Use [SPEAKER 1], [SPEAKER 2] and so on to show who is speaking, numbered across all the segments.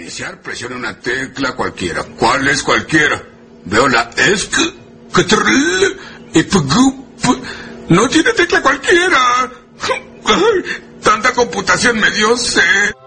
[SPEAKER 1] iniciar, presione una tecla cualquiera. ¿Cuál es cualquiera? Veo la ESC, CTRL, IPGUP. No tiene tecla cualquiera. Ay, tanta computación me dio sed.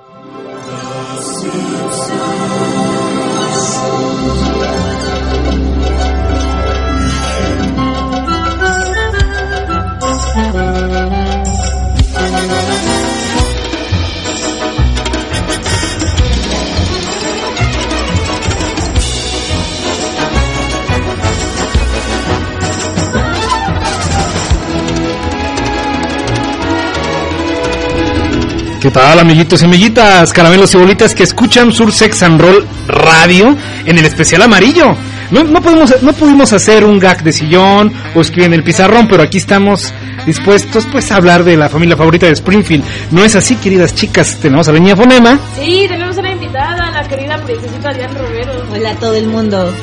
[SPEAKER 2] ¿Qué tal, amiguitos y amiguitas, caramelos y bolitas que escuchan Sur Sex and Roll Radio en el especial amarillo? No pudimos hacer un gag de sillón o escribir en el pizarrón, pero aquí estamos dispuestos pues a hablar de la familia favorita de Springfield. ¿No es así, queridas chicas? Tenemos a Doña Fonema.
[SPEAKER 3] Sí, tenemos una invitada, la querida princesita Diane Romero.
[SPEAKER 4] Hola a todo el mundo.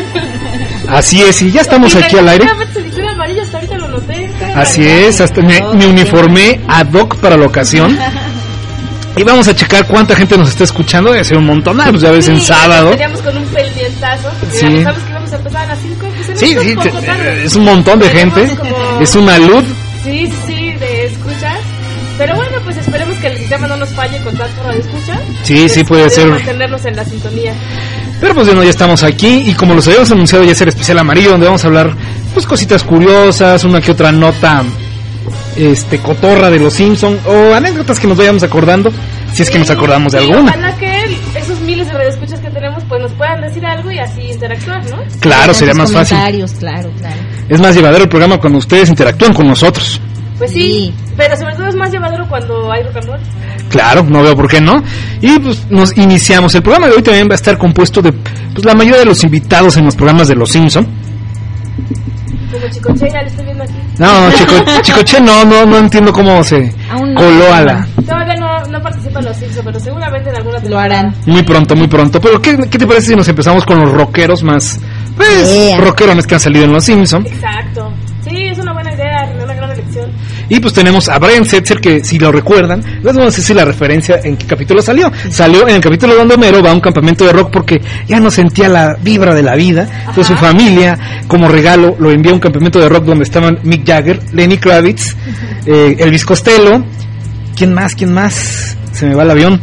[SPEAKER 2] Así es, y ya estamos aquí al aire.
[SPEAKER 3] Amarillo, hasta ahorita lo noté.
[SPEAKER 2] Así es, hasta me uniformé ad hoc para la ocasión. Y vamos a checar cuánta gente nos está escuchando. Debe ser un montón, pues ya ves, en sábado.
[SPEAKER 3] Teníamos con un pendientazo.
[SPEAKER 2] Sí.
[SPEAKER 3] Sabes que íbamos a empezar a las 5. Pues
[SPEAKER 2] sí, es un montón de gente. Es una luz.
[SPEAKER 3] Sí, de escuchas. Pero bueno, pues esperemos que el sistema no nos falle con tanto radio escucha.
[SPEAKER 2] Sí, pues, sí puede ser.
[SPEAKER 3] Mantenernos en la sintonía.
[SPEAKER 2] Pero pues bueno, ya estamos aquí. Y como los habíamos anunciado, ya es el especial amarillo, donde vamos a hablar pues cositas curiosas, una que otra nota cotorra de los Simpsons o anécdotas que nos vayamos acordando, si es que nos acordamos de alguna.
[SPEAKER 3] Ojalá que esos miles de radioescuchas que tenemos pues nos puedan decir algo y así interactuar, ¿no?
[SPEAKER 2] Claro, sería más fácil.
[SPEAKER 4] Claro.
[SPEAKER 2] Es más llevadero el programa cuando ustedes interactúan con nosotros.
[SPEAKER 3] Pues sí, pero sobre todo es más llevadero cuando hay rock and roll.
[SPEAKER 2] Claro, no veo por qué no. Y pues nos iniciamos. El programa de hoy también va a estar compuesto de pues la mayoría de los invitados en los programas de los Simpsons.
[SPEAKER 3] Como Chicoche, ya le estoy viendo aquí.
[SPEAKER 2] No, Chicoche no entiendo cómo se coló a la...
[SPEAKER 3] Todavía no participa en los Simpsons, pero seguramente en alguna
[SPEAKER 4] lo harán.
[SPEAKER 2] Muy pronto. Pero ¿qué te parece si nos empezamos con los rockeros más... Pues, rockerones que han salido en los Simpsons?
[SPEAKER 3] Exacto. Sí, es una buena idea, una gran elección.
[SPEAKER 2] Y pues tenemos a Brian Setzer, que si lo recuerdan, no sé si la referencia en qué capítulo salió. Salió en el capítulo donde Homero va a un campamento de rock porque ya no sentía la vibra de la vida. Entonces su familia, como regalo, lo envió a un campamento de rock donde estaban Mick Jagger, Lenny Kravitz, Elvis Costello. ¿Quién más? Se me va el avión.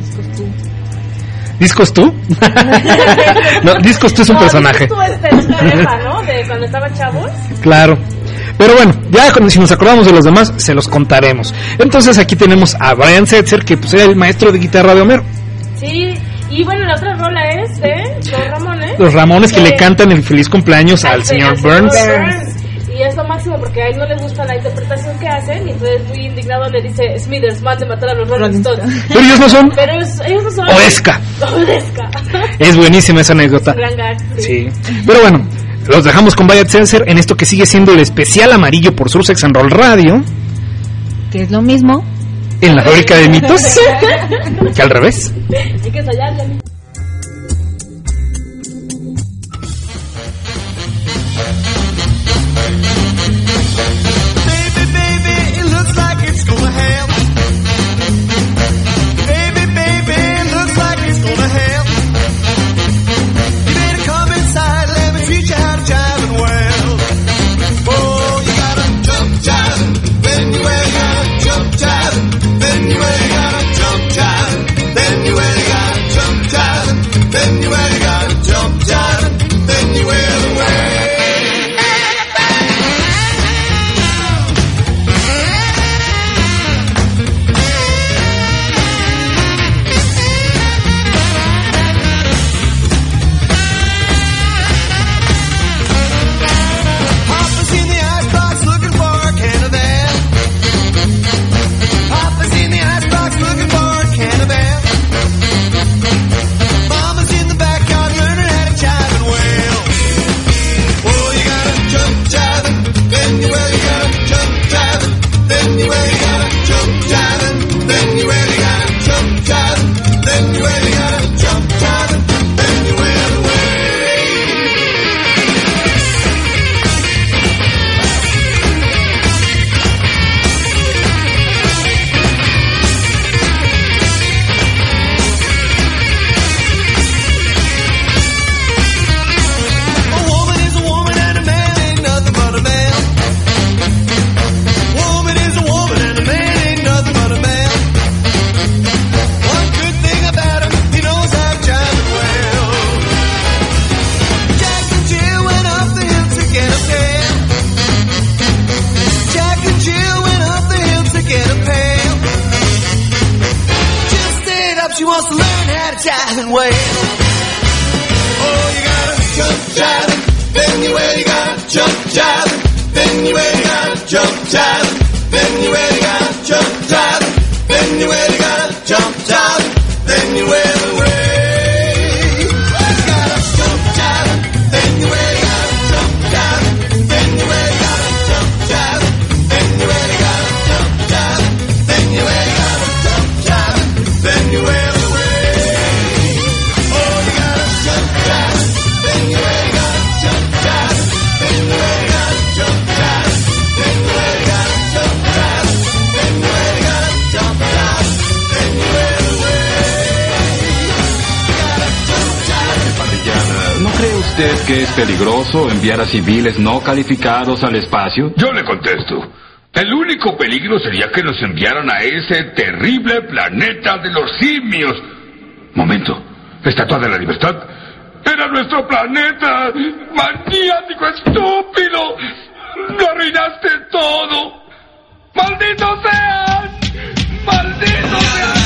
[SPEAKER 2] ¿Discos tú? No, Discos tú es un personaje.
[SPEAKER 3] Discos tú es pareja, ¿no? De cuando estaban chavos.
[SPEAKER 2] Claro. Pero bueno, ya si nos acordamos de los demás, se los contaremos. Entonces aquí tenemos a Brian Setzer, que pues era el maestro de guitarra de Homero.
[SPEAKER 3] Sí, y bueno, la otra rola es de Los Ramones.
[SPEAKER 2] Los Ramones que le cantan el feliz cumpleaños al señor Burns.
[SPEAKER 3] Y es lo máximo porque a él no le gusta la interpretación que hacen y entonces muy indignado le dice Smithers, mande matar a los Rolling Stones.
[SPEAKER 2] Pero ellos no son.
[SPEAKER 3] Ellos no son.
[SPEAKER 2] Oesca. Es buenísima esa anécdota. Sí. Pero bueno, los dejamos con Brian Setzer en esto que sigue siendo el especial amarillo por Sur Sex and Roll Radio.
[SPEAKER 4] Que es lo mismo.
[SPEAKER 2] En la fábrica de mitos. Que al revés.
[SPEAKER 3] Hay que ensayar, Yanni.
[SPEAKER 5] jiving way. Oh, you gotta jump jiving, then you really gotta jump jiving, then you really gotta jump jiving, then you really gotta jump jiving, then you really gotta jump jiving, then you really way. You gotta jump jiving, then you really gotta jump jiving, then you really gotta jump jiving, then you really gotta jump jiving, then you really gotta jump jiving, then you really.
[SPEAKER 6] ¿No cree usted que es peligroso enviar a civiles no calificados al espacio?
[SPEAKER 1] Yo le contesto. El único peligro sería que nos enviaran a ese terrible planeta de los simios. Momento. ¿Estatua de la Libertad? ¡Era nuestro planeta! ¡Maniático estúpido! ¡Lo arruinaste todo! ¡Malditos sean! ¡Malditos sean!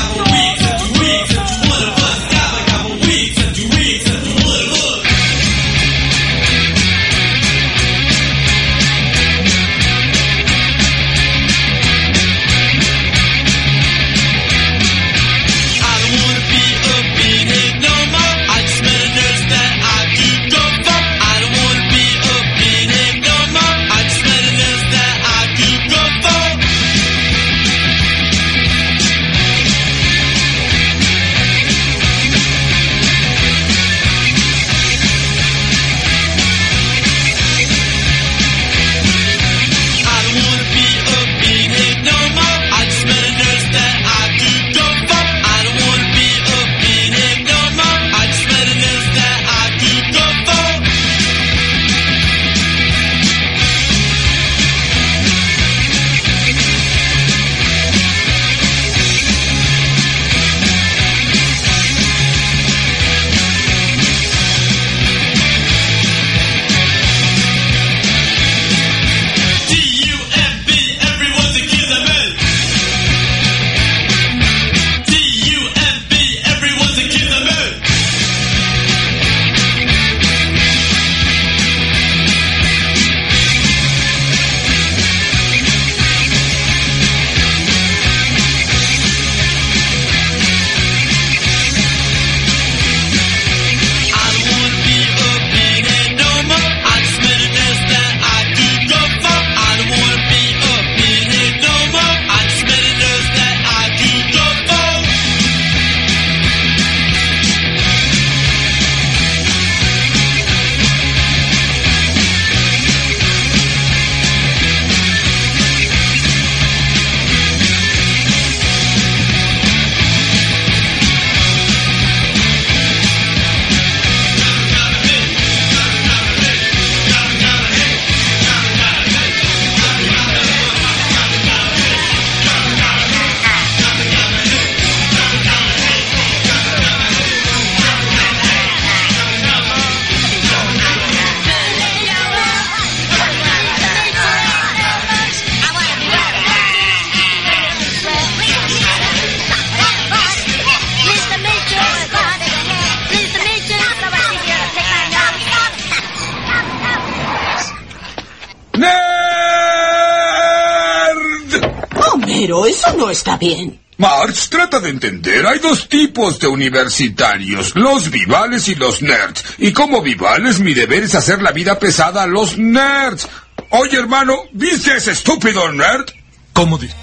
[SPEAKER 7] Pero eso no está bien.
[SPEAKER 1] Marge, trata de entender. Hay dos tipos de universitarios, los vivales y los nerds. Y como vivales, mi deber es hacer la vida pesada a los nerds. Oye, hermano, ¿viste ese estúpido nerd?
[SPEAKER 8] ¿Cómo dice?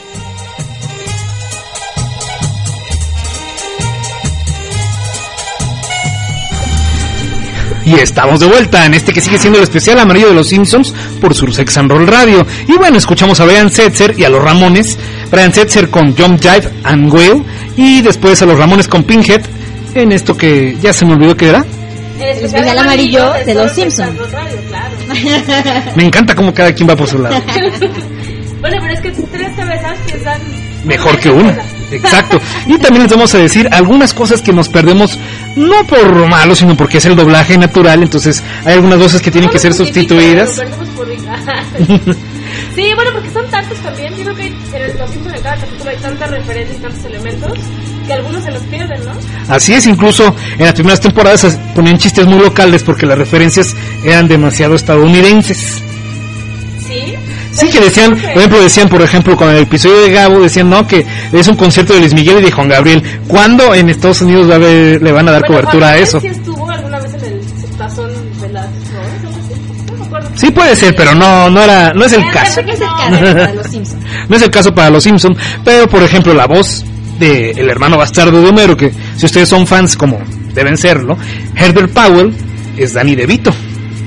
[SPEAKER 2] Y estamos de vuelta en este que sigue siendo el especial amarillo de los Simpsons por Sursex and Roll Radio. Y bueno, escuchamos a Brian Setzer y a los Ramones. Brian Setzer con Jump Jive and Wail. Y después a los Ramones con Pinhead. En esto que ya se me olvidó que era.
[SPEAKER 4] El especial amarillo de los Simpsons.
[SPEAKER 2] Me encanta cómo cada quien va por su lado.
[SPEAKER 3] Bueno, pero es que tres cabezas piensan
[SPEAKER 2] mejor que una. Exacto. Y también les vamos a decir algunas cosas que nos perdemos, no por malo, sino porque es el doblaje natural. Entonces hay algunas voces que tienen que ser sustituidas.
[SPEAKER 3] Sí, bueno, porque son tantos también. Yo creo que en los Simpsons en cada capítulo hay tantas referencias y tantos elementos que algunos se los pierden, ¿no?
[SPEAKER 2] Así es, incluso en las primeras temporadas se ponían chistes muy locales porque las referencias eran demasiado estadounidenses. Sí, que decían, por ejemplo, con el episodio de Gabo, decían, no, que es un concierto de Luis Miguel y de Juan Gabriel. ¿Cuándo en Estados Unidos le van a dar cobertura a eso?
[SPEAKER 3] ¿Sí estuvo alguna vez en el tazón de las no me acuerdo.
[SPEAKER 2] Sí puede ser, pero no es el caso.
[SPEAKER 4] No es el caso para los Simpsons.
[SPEAKER 2] No es el caso para los Simpsons, pero por ejemplo la voz de el hermano bastardo de Homero, que si ustedes son fans como deben serlo, Herbert Powell es Danny DeVito.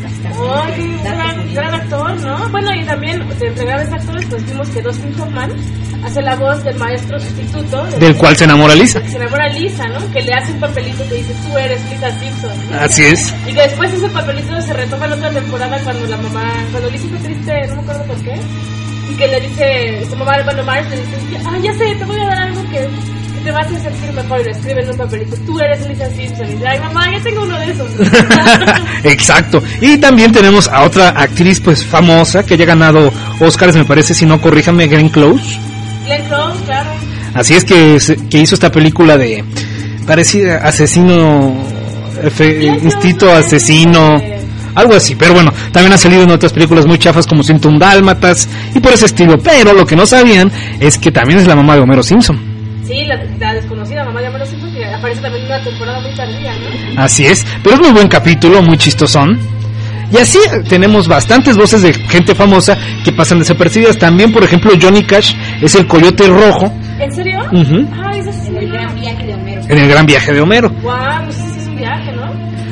[SPEAKER 3] Gran actor, ¿no? Bueno, y también de entre grandes actores pues vimos que Dustin Hoffman hace la voz del maestro sustituto
[SPEAKER 2] del cual se enamora Lisa.
[SPEAKER 3] Se enamora Lisa, ¿no? Que le hace un papelito que dice tú eres Lisa Simpson, ¿no?
[SPEAKER 2] Así es.
[SPEAKER 3] Y que después ese papelito se retoma en otra temporada cuando Lisa está triste, no me acuerdo por qué, y que le dice su mamá, bueno, Marge le dice, ya sé, te voy a dar algo que te va a hacer sentir mejor, y le escribe en un papelito, tú eres Lisa Simpson, y dice, ay mamá, ya tengo uno de esos.
[SPEAKER 2] Exacto. Y también tenemos a otra actriz pues famosa que haya ganado Oscars, me parece, si no corríjame, Glenn Close.
[SPEAKER 3] Glenn Close, claro.
[SPEAKER 2] Así es que hizo esta película de parecida asesino, instinto asesino, algo así, pero bueno, también ha salido en otras películas muy chafas como 101 Dálmatas y por ese estilo, pero lo que no sabían es que también es la mamá de Homero Simpson.
[SPEAKER 3] Sí, la desconocida mamá de Homero Simpson, que aparece también en una temporada muy tardía, ¿no?
[SPEAKER 2] Así es, pero es muy buen capítulo, muy chistosón. Y así tenemos bastantes voces de gente famosa que pasan desapercibidas. También, por ejemplo, Johnny Cash es el Coyote Rojo.
[SPEAKER 3] ¿En serio?
[SPEAKER 2] Uh-huh.
[SPEAKER 3] Ay, eso sí.
[SPEAKER 4] En el gran viaje de Homero.
[SPEAKER 2] En el gran viaje de Homero.
[SPEAKER 3] Guau, pues sí es un viaje, ¿no?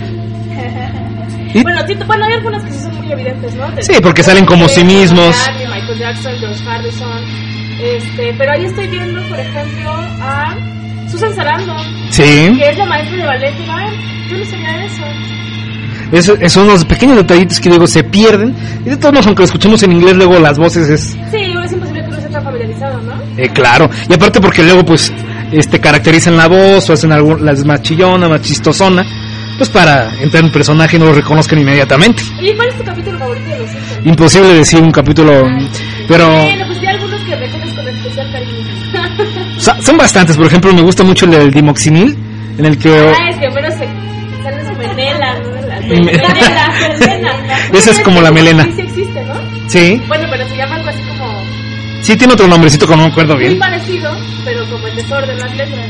[SPEAKER 2] ¿Y?
[SPEAKER 3] Bueno, hay algunas que sí son muy evidentes, ¿no?
[SPEAKER 2] Sí, porque salen como sí mismos.
[SPEAKER 3] Michael Jackson, George Harrison. Pero ahí estoy viendo, por ejemplo, a Susan Sarandon.
[SPEAKER 2] Sí.
[SPEAKER 3] Que es la maestra de ballet. Yo no sabía eso.
[SPEAKER 2] Son unos pequeños detallitos que luego se pierden. Y de todos modos, aunque lo escuchemos en inglés, luego las voces es...
[SPEAKER 3] Sí, es imposible que uno esté tan familiarizado, ¿no?
[SPEAKER 2] Claro. Y aparte porque luego, pues, caracterizan la voz o hacen las más chillona, más chistosona. Pues para entrar en un personaje y no lo reconozcan inmediatamente.
[SPEAKER 3] ¿Y cuál es tu capítulo favorito de Los Simpsons?
[SPEAKER 2] Imposible decir un capítulo, pero...
[SPEAKER 3] Bueno, pues hay algunos que recuerdas con especial cariño.
[SPEAKER 2] Son bastantes, por ejemplo, me gusta mucho el del Dimoxinil, en el que...
[SPEAKER 3] es que Homero sale su melena, ¿no? Melena.
[SPEAKER 2] Esa es como la melena.
[SPEAKER 3] Sí existe, ¿no?
[SPEAKER 2] Sí.
[SPEAKER 3] Bueno, pero se llama algo así como...
[SPEAKER 2] Sí, tiene otro nombrecito que no me acuerdo bien.
[SPEAKER 3] Muy parecido, pero como el desorden, las letras.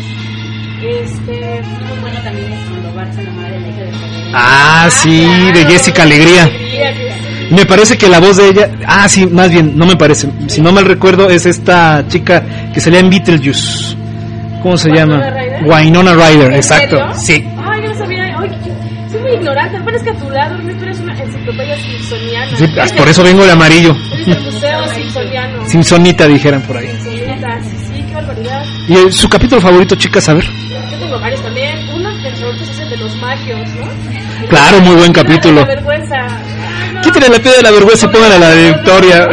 [SPEAKER 4] Muy bueno también es cuando Bart se enamora de la hija de Ferrero.
[SPEAKER 2] Ah, sí, claro, de Jessica Alegría. Me parece que la voz de ella... Ah, sí, más bien, no me parece. Si no mal recuerdo, es esta chica que salía en Beetlejuice. ¿Cómo se llama? Winona Ryder, exacto. Sí.
[SPEAKER 3] Ay, yo no sabía. Ay, soy muy ignorante. Me parece que a tu lado tú eres una enciclopedia simpsoniana.
[SPEAKER 2] Sí, por eso vengo de amarillo.
[SPEAKER 3] Eres el museo simpsoniano.
[SPEAKER 2] Simpsonita, dijeran por ahí.
[SPEAKER 3] Simpsonita, sí, qué barbaridad.
[SPEAKER 2] ¿Y su capítulo favorito, chicas? A ver.
[SPEAKER 3] Yo tengo varios también. Uno de mis favoritos es el de los magios, ¿no?
[SPEAKER 2] Claro, muy buen capítulo.
[SPEAKER 3] La vergüenza.
[SPEAKER 2] Quítale la piedra de la vergüenza y póngale la de Victoria.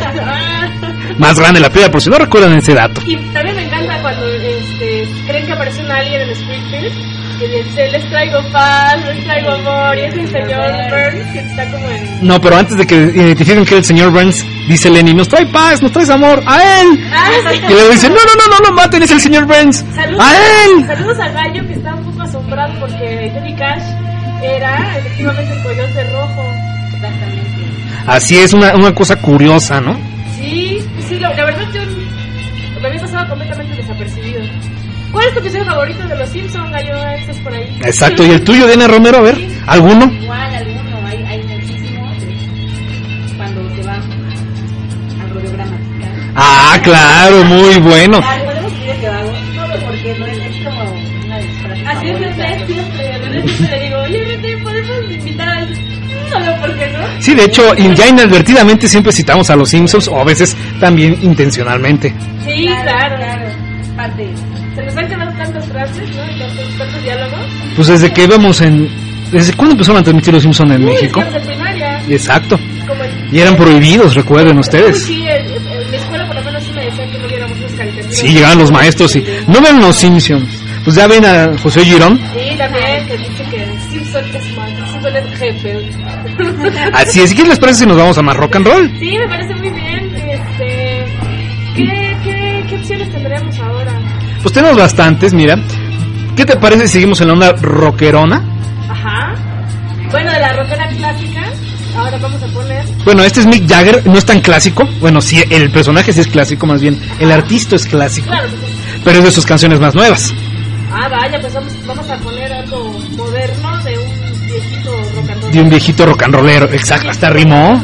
[SPEAKER 2] Más grande la piedra, por si no recuerdan ese dato.
[SPEAKER 3] Y también me encanta cuando creen que aparece un alien en Springfield que dice, les traigo paz, les traigo amor, y es el señor Burns que está como en...
[SPEAKER 2] No, pero antes de que identifiquen que es el señor Burns, dice Lenny, nos trae paz, nos traes amor, ¡a él! Y luego dice, no maten, es el señor Burns, ¡a él!
[SPEAKER 3] Saludos al gallo que está un poco asombrado porque Johnny Cash era efectivamente el Coyote Rojo.
[SPEAKER 4] Exactamente.
[SPEAKER 2] Así es, una cosa curiosa, ¿no?
[SPEAKER 3] Sí, la verdad yo me había pasado completamente desapercibido. ¿Cuál es tu episodio favorito de Los Simpsons, gallo? Estás por ahí.
[SPEAKER 2] Exacto, ¿y el tuyo, Diana Romero? A ver, ¿alguno?
[SPEAKER 4] Igual, alguno, hay muchísimos. Cuando se va al rollo gramatical.
[SPEAKER 2] Ah, claro, muy bueno.
[SPEAKER 4] ¿Podemos decir que hago? No, porque no es como una disfraz.
[SPEAKER 3] Así es, siempre le digo, oye, ¿te podemos invitar a no, ¿por qué no?
[SPEAKER 2] Sí, de hecho, ya inadvertidamente siempre citamos a los Simpsons, o a veces también intencionalmente.
[SPEAKER 3] Sí, claro.
[SPEAKER 4] Parte.
[SPEAKER 3] Se nos han quedado tantas frases, ¿no? Y tantos diálogos.
[SPEAKER 2] Pues desde que íbamos ¿desde cuándo empezaron a transmitir los Simpsons en México?
[SPEAKER 3] Desde primaria.
[SPEAKER 2] Exacto. Y eran prohibidos, recuerden ustedes.
[SPEAKER 3] Sí, en la escuela por lo menos sí me decían que no viéramos las caricaturas.
[SPEAKER 2] Sí, llegaban los maestros y no ven los Simpsons. Pues ya ven a José Girón.
[SPEAKER 3] Sí, también, que dice que Simpson es mal, Simpson es jefe.
[SPEAKER 2] Así es, ¿qué les parece si nos vamos a más rock and roll?
[SPEAKER 3] Sí, me parece muy bien. ¿Qué opciones tendríamos ahora?
[SPEAKER 2] Pues tenemos bastantes, mira. ¿Qué te parece si seguimos en la onda rockerona?
[SPEAKER 3] Ajá. Bueno, de la rockera clásica, ahora vamos a poner...
[SPEAKER 2] Bueno, este es Mick Jagger, no es tan clásico. Bueno, sí, el personaje sí es clásico, más bien. El artista es clásico.
[SPEAKER 3] Claro, pues,
[SPEAKER 2] Pero es de sus canciones más nuevas.
[SPEAKER 3] ah, vaya, pues vamos a poner algo moderno de un viejito rock and roll.
[SPEAKER 2] De un viejito rock and rollero, exacto, hasta rimó.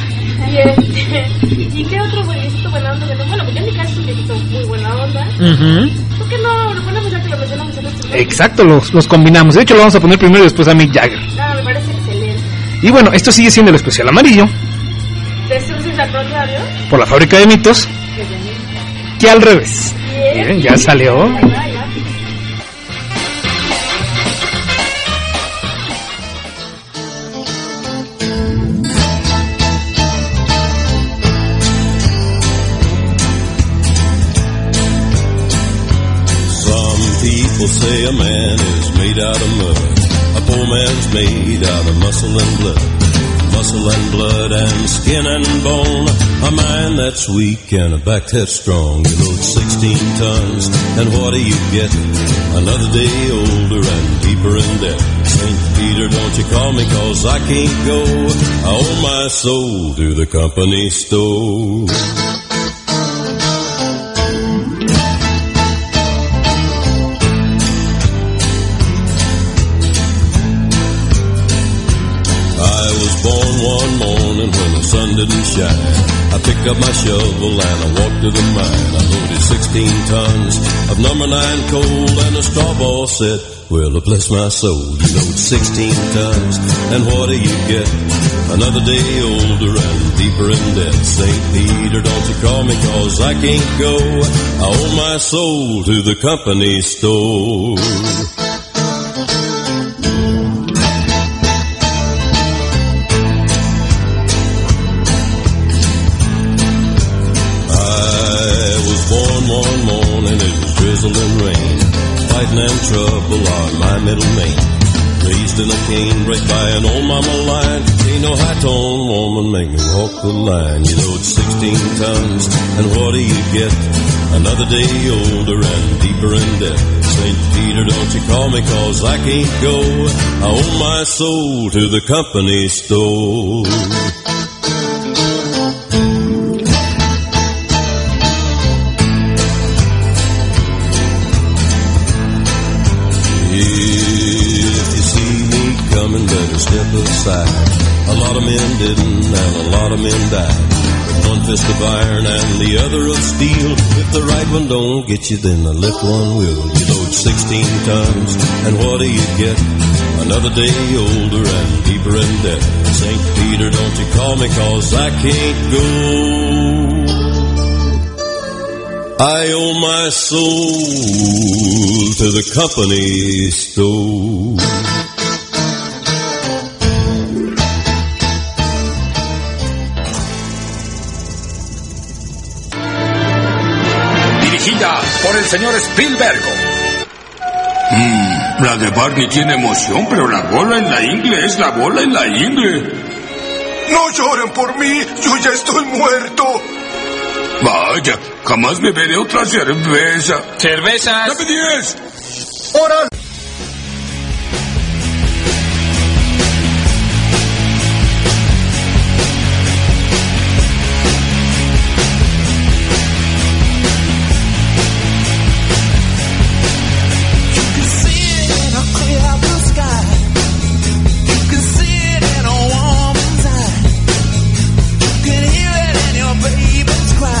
[SPEAKER 3] ¿Y qué otro viejito buena onda? Bueno, pues Johnny Cash es un viejito muy buena onda.
[SPEAKER 2] Ujú.
[SPEAKER 3] ¿Por qué no lo ponemos ya que lo mencionamos en este?
[SPEAKER 2] Exacto, los combinamos. De hecho, lo vamos a poner primero y después a Mick Jagger.
[SPEAKER 3] Ah, me parece excelente.
[SPEAKER 2] Y bueno, esto sigue siendo el especial amarillo
[SPEAKER 3] ¿De Suicide Squad, Radio?
[SPEAKER 2] por la Fábrica de Mitos, que al revés.
[SPEAKER 3] Bien.
[SPEAKER 2] Miren, ya salió.
[SPEAKER 3] Ahí va, ahí va.
[SPEAKER 5] People say a man is made out of mud. A poor man's made out of muscle and blood. Muscle and blood and skin and bone. A mind that's weak and a back that's strong. You load 16 tons and what do you get? Another day older and deeper in debt. St. Peter, don't you call me 'cause I can't go. I owe my soul to the company store. One morning when the sun didn't shine, I picked up my shovel and I walked to the mine. I loaded 16 tons of number 9 coal, and the straw ball said, well, bless my soul, you load 16 tons, and what do you get? Another day older and deeper in debt. St. Peter, don't you call me 'cause I can't go. I owe my soul to the company store. One morning it was drizzling rain, fighting and trouble on my middle name. Raised in a canebrake by an old mama line. Ain't no high-tone woman make me walk the line. You load 16 tons, and what do you get? Another day older and deeper in debt. St. Peter, don't you call me 'cause I can't go. I owe my soul to the company store. Better step aside. A lot of men didn't, and a lot of men died. With one fist of iron and the other of steel. If the right one don't get you, then the left one will. You load 16 tons, and what do you get? Another day older and deeper in debt. St. Peter, don't you call me 'cause I can't go. I owe my soul to the company store.
[SPEAKER 1] Por el señor Spielberg. La de Barney tiene emoción, pero la bola en la ingle es la bola en la ingle.
[SPEAKER 8] No lloren por mí, yo ya estoy muerto.
[SPEAKER 1] Vaya, jamás beberé otra cerveza.
[SPEAKER 9] ¡Cervezas!
[SPEAKER 1] ¡Dame 10!
[SPEAKER 8] ¡Órale!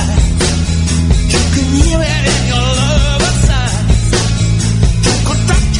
[SPEAKER 5] You can hear it in your lover's eyes. You could touch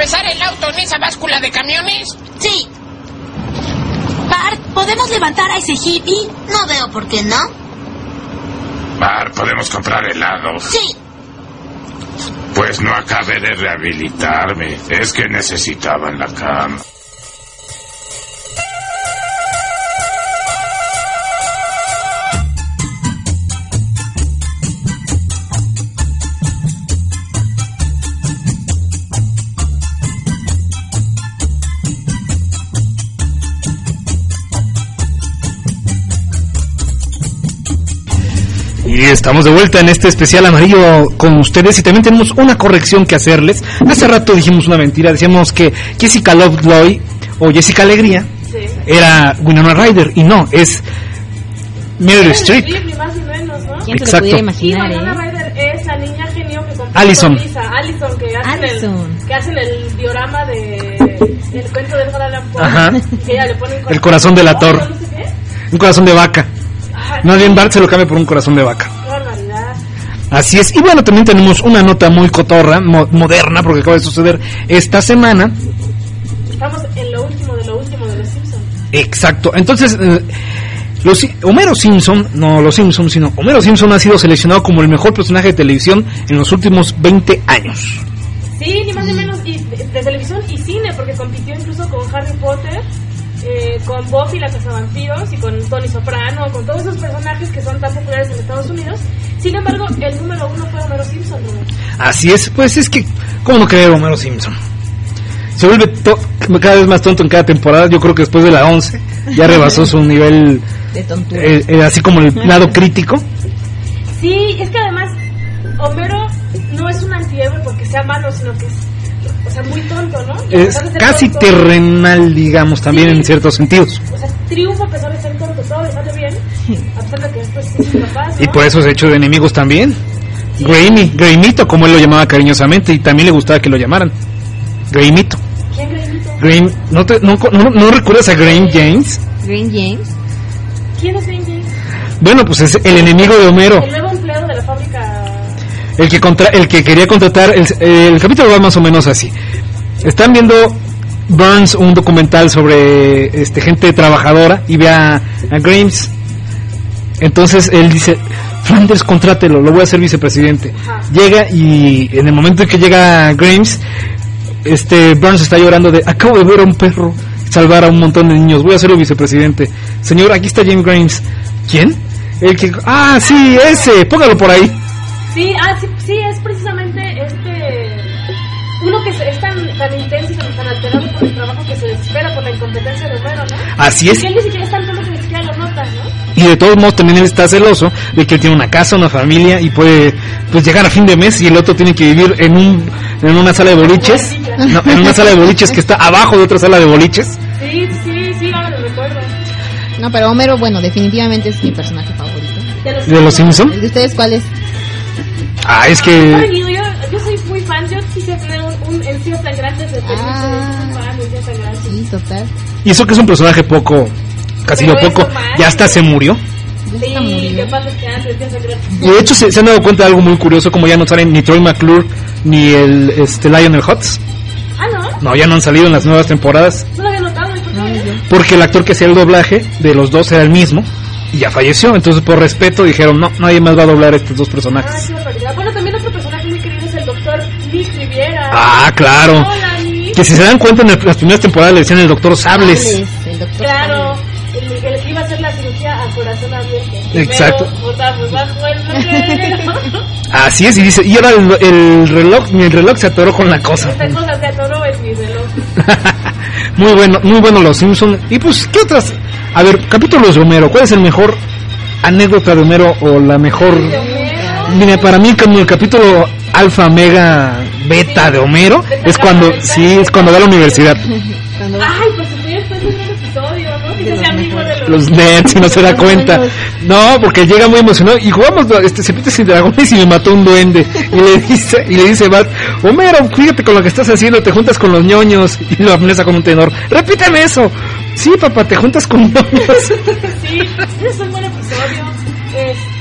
[SPEAKER 9] atravesar el auto en esa báscula de camiones?
[SPEAKER 10] Sí. Bart, ¿podemos levantar a ese hippie? No veo por qué no.
[SPEAKER 1] Bart, ¿podemos comprar helados?
[SPEAKER 10] Sí.
[SPEAKER 1] Pues no acabé de rehabilitarme. Es que necesitaban la cama.
[SPEAKER 2] Y estamos de vuelta en este especial amarillo con ustedes y también tenemos una corrección que hacerles. Hace rato dijimos una mentira, decíamos que Jessica Lovejoy o Jessica Alegría era Winona Ryder y no, es Meryl Streep.
[SPEAKER 3] Más o menos, ¿no?
[SPEAKER 4] ¿Quién se lo pudiera imaginar,
[SPEAKER 3] Winona Ryder es la niña genio que compró
[SPEAKER 2] Allison,
[SPEAKER 3] que hacen el diorama de el cuento de Edgar Allan Poe.
[SPEAKER 2] Ajá.
[SPEAKER 3] Que ella le pone
[SPEAKER 2] el corazón de la torre.
[SPEAKER 3] No sé qué.
[SPEAKER 2] Un corazón de vaca. Más bien Bart se lo cambia por un corazón de vaca.
[SPEAKER 3] Qué barbaridad.
[SPEAKER 2] Así es. Y bueno, también tenemos una nota muy cotorra, moderna, porque acaba de suceder esta semana.
[SPEAKER 3] Estamos en lo último de los Simpsons.
[SPEAKER 2] Exacto. Entonces, Homero Simpson, no los Simpsons, sino Homero Simpson ha sido seleccionado como el mejor personaje de televisión en los últimos 20 años.
[SPEAKER 3] Sí, ni más ni menos, y de televisión y cine, porque compitió incluso con Harry Potter, con Buffy la cazavampiros y con Tony Soprano, con todos esos personajes que son tan populares en Estados Unidos. Sin embargo, el número 1 fue Homero Simpson, ¿no?
[SPEAKER 2] Así es, pues es que, ¿cómo no creer Homero Simpson? Se vuelve cada vez más tonto en cada temporada. Yo creo que después de la 11 ya rebasó su nivel
[SPEAKER 4] de tontura,
[SPEAKER 2] así como el lado crítico.
[SPEAKER 3] Sí, es que además Homero no es un antihéroe porque sea malo, sino que es, o sea, muy tonto, ¿no?
[SPEAKER 2] Es casi tonto, terrenal, digamos, también en ciertos sentidos.
[SPEAKER 3] O sea, triunfa a pesar de ser tonto, todo le sale bien, a pesar de que después es incapaz, ¿no?
[SPEAKER 2] Y por eso es hecho de enemigos también. Sí. Graymito, como él lo llamaba cariñosamente, y también le gustaba que lo llamaran Graymito.
[SPEAKER 3] ¿Quién Graymito?
[SPEAKER 2] ¿No recuerdas a Graham James?
[SPEAKER 4] ¿Graham James?
[SPEAKER 3] ¿Quién es Graham James?
[SPEAKER 2] Bueno, pues es el enemigo de Homero.
[SPEAKER 3] El nuevo empleado de la fábrica.
[SPEAKER 2] El que quería contratar, el capítulo va más o menos así. Están viendo Burns un documental sobre gente trabajadora y ve a Grimes. Entonces él dice, Flanders, contrátelo, lo voy a hacer vicepresidente. Ajá. Llega y en el momento en que llega Grimes, Burns está llorando de, acabo de ver a un perro salvar a un montón de niños, voy a ser el vicepresidente. Señor, aquí está James Grimes. ¿Quién? Sí, ese, póngalo por ahí.
[SPEAKER 3] Sí, es precisamente uno que es tan intenso y tan alterado por el trabajo que se desespera por la incompetencia de Homero, ¿no?
[SPEAKER 2] Así es.
[SPEAKER 3] Y él ni siquiera es tan tonto que ni siquiera lo nota, ¿no?
[SPEAKER 2] Y de todos modos también él está celoso de que él tiene una casa, una familia y puede pues llegar a fin de mes y el otro tiene que vivir en una sala de boliches. No, en una sala de boliches que está abajo de otra sala de boliches.
[SPEAKER 3] Sí, ahora lo recuerdo.
[SPEAKER 4] No, pero Homero, bueno, definitivamente es mi personaje favorito.
[SPEAKER 2] ¿De los Simpsons?
[SPEAKER 4] ¿De ustedes cuál es?
[SPEAKER 2] Es que...
[SPEAKER 3] Yo soy muy fan, yo quisiera tener un encío tan grande de
[SPEAKER 4] sí, total.
[SPEAKER 2] Y eso que es un personaje casi lo poco, ya hasta se murió.
[SPEAKER 3] Sí, ¿qué pasa? Que antes
[SPEAKER 2] y de hecho se han dado cuenta de algo muy curioso, como ya no salen ni Troy McClure ni el Lionel Hutz. No, ya no han salido en las nuevas temporadas.
[SPEAKER 3] No lo había notado, ¿por qué?
[SPEAKER 2] Porque el actor que hacía el doblaje de los dos era el mismo y ya falleció, entonces por respeto dijeron, no, nadie más va a doblar estos dos personajes.
[SPEAKER 3] Bueno, también otro personaje muy querido es el Dr. Nick Riviera.
[SPEAKER 2] Claro.
[SPEAKER 3] Hola, Nick.
[SPEAKER 2] Que si se dan cuenta en las primeras temporadas le decían el Dr. Sables.
[SPEAKER 3] Claro, el que iba a hacer la cirugía al corazón abierto.
[SPEAKER 2] Exacto.
[SPEAKER 3] Bajo el
[SPEAKER 2] Así es, y dice, y ahora el reloj se atoró con la cosa.
[SPEAKER 3] Esta cosa se atoró en mi reloj.
[SPEAKER 2] Muy bueno los Simpsons. Y pues, ¿qué otras? A ver, capítulos de Homero. ¿Cuál es el mejor anécdota de Homero o la mejor? Mira, para mí como el capítulo alfa, mega, beta de Homero es cuando va a la universidad.
[SPEAKER 3] Ay, pues estoy después de un episodio, ¿no? Que se sea amigo de
[SPEAKER 2] los nerds y no se da cuenta. No, porque llega muy emocionado y jugamos Serpientes y Dragones y me mató un duende. Y le dice Bart, Homero, fíjate con lo que estás haciendo, te juntas con los ñoños. Y lo amenaza con un tenor. Repíteme eso. Sí, papá, te juntas con ñoños.
[SPEAKER 3] Sí, ese es un buen episodio.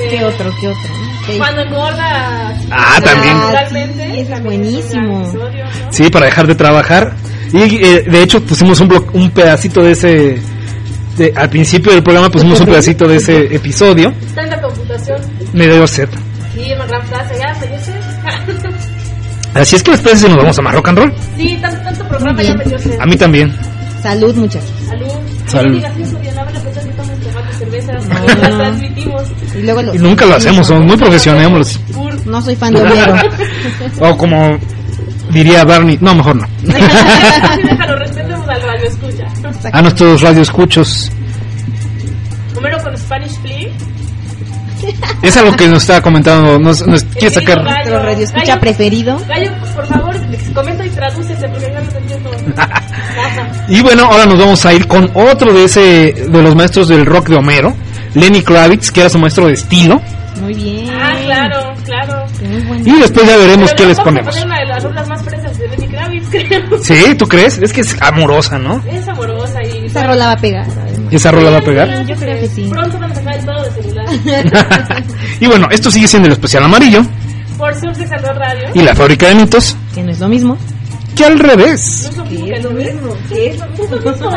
[SPEAKER 3] este,
[SPEAKER 11] ¿Qué otro? ¿Qué?
[SPEAKER 3] Cuando engorda.
[SPEAKER 2] También.
[SPEAKER 3] Naturalmente.
[SPEAKER 11] Sí, es buenísimo.
[SPEAKER 2] Sí, para dejar de trabajar. Y de hecho pusimos un pedacito de ese... al principio del programa pusimos un pedacito de ese episodio.
[SPEAKER 3] Tanta computación.
[SPEAKER 2] Me dio sed.
[SPEAKER 3] Sí, una gran frase. Ya, me dio sed.
[SPEAKER 2] Así es que después nos vamos a más rock and roll.
[SPEAKER 3] Sí, tanto programa ya me dio sed.
[SPEAKER 2] A mí también.
[SPEAKER 11] Salud, muchachos.
[SPEAKER 3] Salud. No digas eso, Diana, la fecha que estamos tomando cervezas. Las transmitimos.
[SPEAKER 11] Y
[SPEAKER 2] nunca lo hacemos, somos muy profesionales.
[SPEAKER 11] No soy fan de Homero.
[SPEAKER 2] O como diría Barney, no, mejor no.
[SPEAKER 3] Déjalo, respetemos al radio escucha.
[SPEAKER 2] A nuestros radioescuchos.
[SPEAKER 3] Homero con Spanish Flea.
[SPEAKER 2] Es algo que nos está comentando, nos quiere sacar.
[SPEAKER 11] Nuestro radioescucha preferido.
[SPEAKER 3] Gallo, por favor, comenta y tradúcese porque ya no te entiendo.
[SPEAKER 2] Y bueno, ahora nos vamos a ir con otro de los maestros del rock de Homero, Lenny Kravitz, que era su maestro de estilo.
[SPEAKER 11] Muy bien.
[SPEAKER 3] Claro.
[SPEAKER 2] Y después ya veremos qué les ponemos.
[SPEAKER 3] Vamos a poner una de las rolas más fresas de Lenny Kravitz, creo.
[SPEAKER 2] Sí, ¿tú crees? Es que es amorosa, ¿no?
[SPEAKER 3] Es amorosa y...
[SPEAKER 11] Esa rola va a pegar.
[SPEAKER 2] ¿Esa rola va a pegar?
[SPEAKER 11] Yo creo que sí.
[SPEAKER 3] Pronto van a sacar todo de celular.
[SPEAKER 2] Y bueno, esto sigue siendo el especial amarillo.
[SPEAKER 3] Por Sursex al Radio.
[SPEAKER 2] Y la fábrica de mitos.
[SPEAKER 11] Que no es lo mismo.
[SPEAKER 2] Que al revés.
[SPEAKER 3] No es lo mismo. ¿Qué es lo mismo?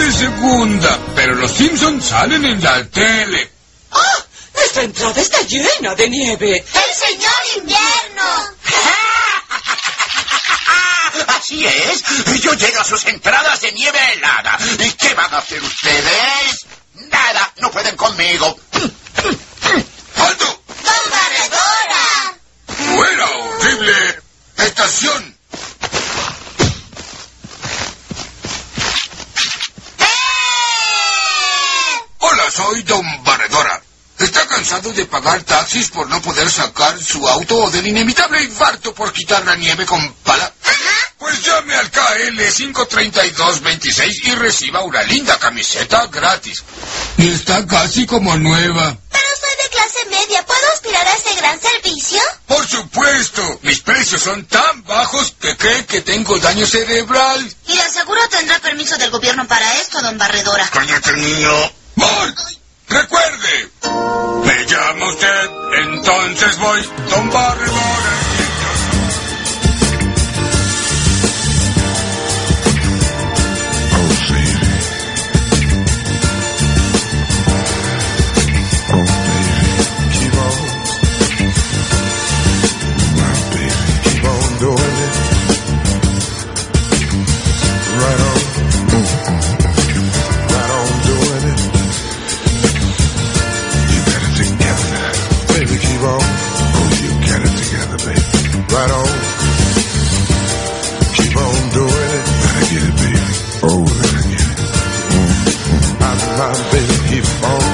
[SPEAKER 1] de segunda, pero los Simpsons salen en la tele.
[SPEAKER 7] ¡Ah! Esta entrada está llena de nieve.
[SPEAKER 10] ¡El señor invierno!
[SPEAKER 12] Así es. Yo llego a sus entradas de nieve helada. ¿Y qué van a hacer ustedes? Nada, no pueden conmigo.
[SPEAKER 1] ¡Alto!
[SPEAKER 10] ¡Don Barredora!
[SPEAKER 1] ¡Fuera, horrible estación! Hola, soy Don Barredora. ¿Está cansado de pagar taxis por no poder sacar su auto o del inevitable infarto por quitar la nieve con pala? Pues llame al KL 53226 y reciba una linda camiseta gratis. Y está casi como nueva.
[SPEAKER 10] Pero soy de clase media. ¿Puedo aspirar a este gran servicio?
[SPEAKER 1] Por supuesto. Mis precios son tan bajos que cree que tengo daño cerebral.
[SPEAKER 10] Y el seguro tendrá permiso del gobierno para esto, Don Barredora.
[SPEAKER 12] Cállate, niño.
[SPEAKER 1] ¡Bart! ¡Recuerde! Me llama usted, entonces voy, Don Barredora.
[SPEAKER 5] Right on. Keep on doing it. Gotta get it, baby. Oh, gotta get it. My baby, keep on.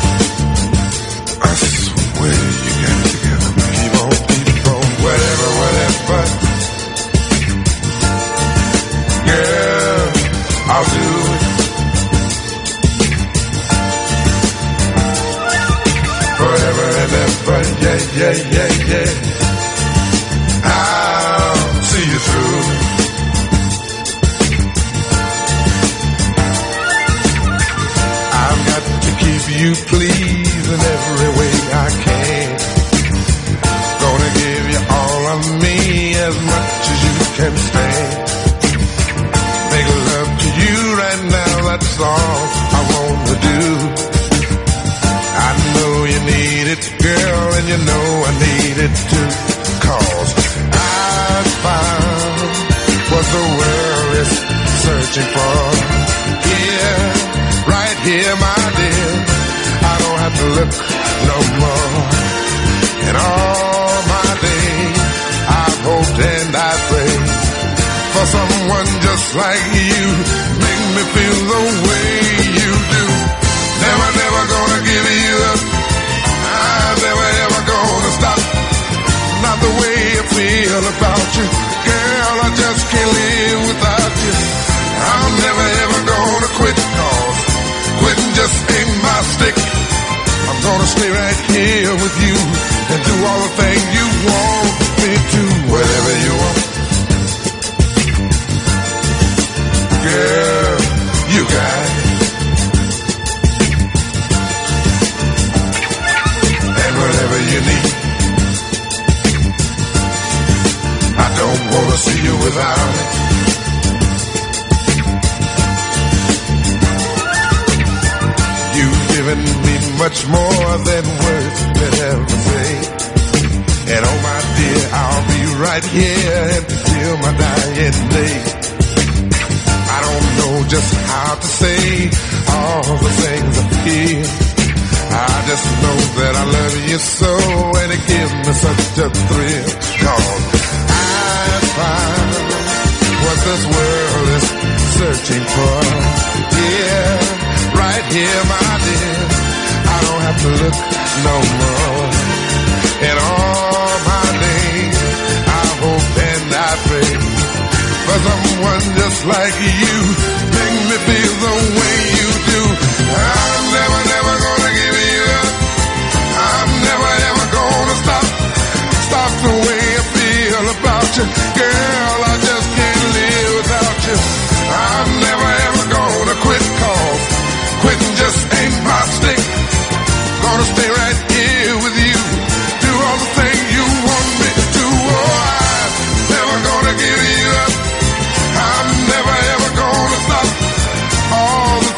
[SPEAKER 5] I swear you got it together. Keep on, whatever. Girl, I'll do it. Forever and ever, yeah. I'll see you through. I've got to keep you pleased in every way I can. Gonna give you all of me as much as you can stand. Make love to you right now, that's all I wanna do. I know you need it, girl, and you know I need it too. 'Cause I found what the world is searching for. Here, right here, my dear. I don't have to look no more. In all my days, I've hoped and I prayed for someone just like you. Make me feel the way you do. Never gonna give you up. I'm never ever gonna stop. Not the way I feel about you. Girl, I just can't live without you. I'm never ever gonna quit, 'cause quitting just ain't my stick. I'm gonna stay right here with you and do all the things you want me to. Whatever you want. Girl, you got it. And whatever you need. I don't wanna see you without it. You've given me much more than words can ever say. And oh my dear, I'll be right here until my dying day. I don't know just how to say all the things I feel. I just know that I love you so, and it gives me such a thrill. 'Cause I found what this world is searching for. Yeah, right here, my dear. I don't have to look no more. In all my days, I hope and I pray for someone just like you. Make me feel the way you do. I'm never gonna give you up. I'm never ever gonna stop the way I feel about you. Girl, I just can't live without you. I'm never ever gonna quit, 'cause quitting just ain't my stick. Gonna stay right here with you. Do all the things you want me to. Oh, I'm never gonna give you up. I'm never ever gonna stop all the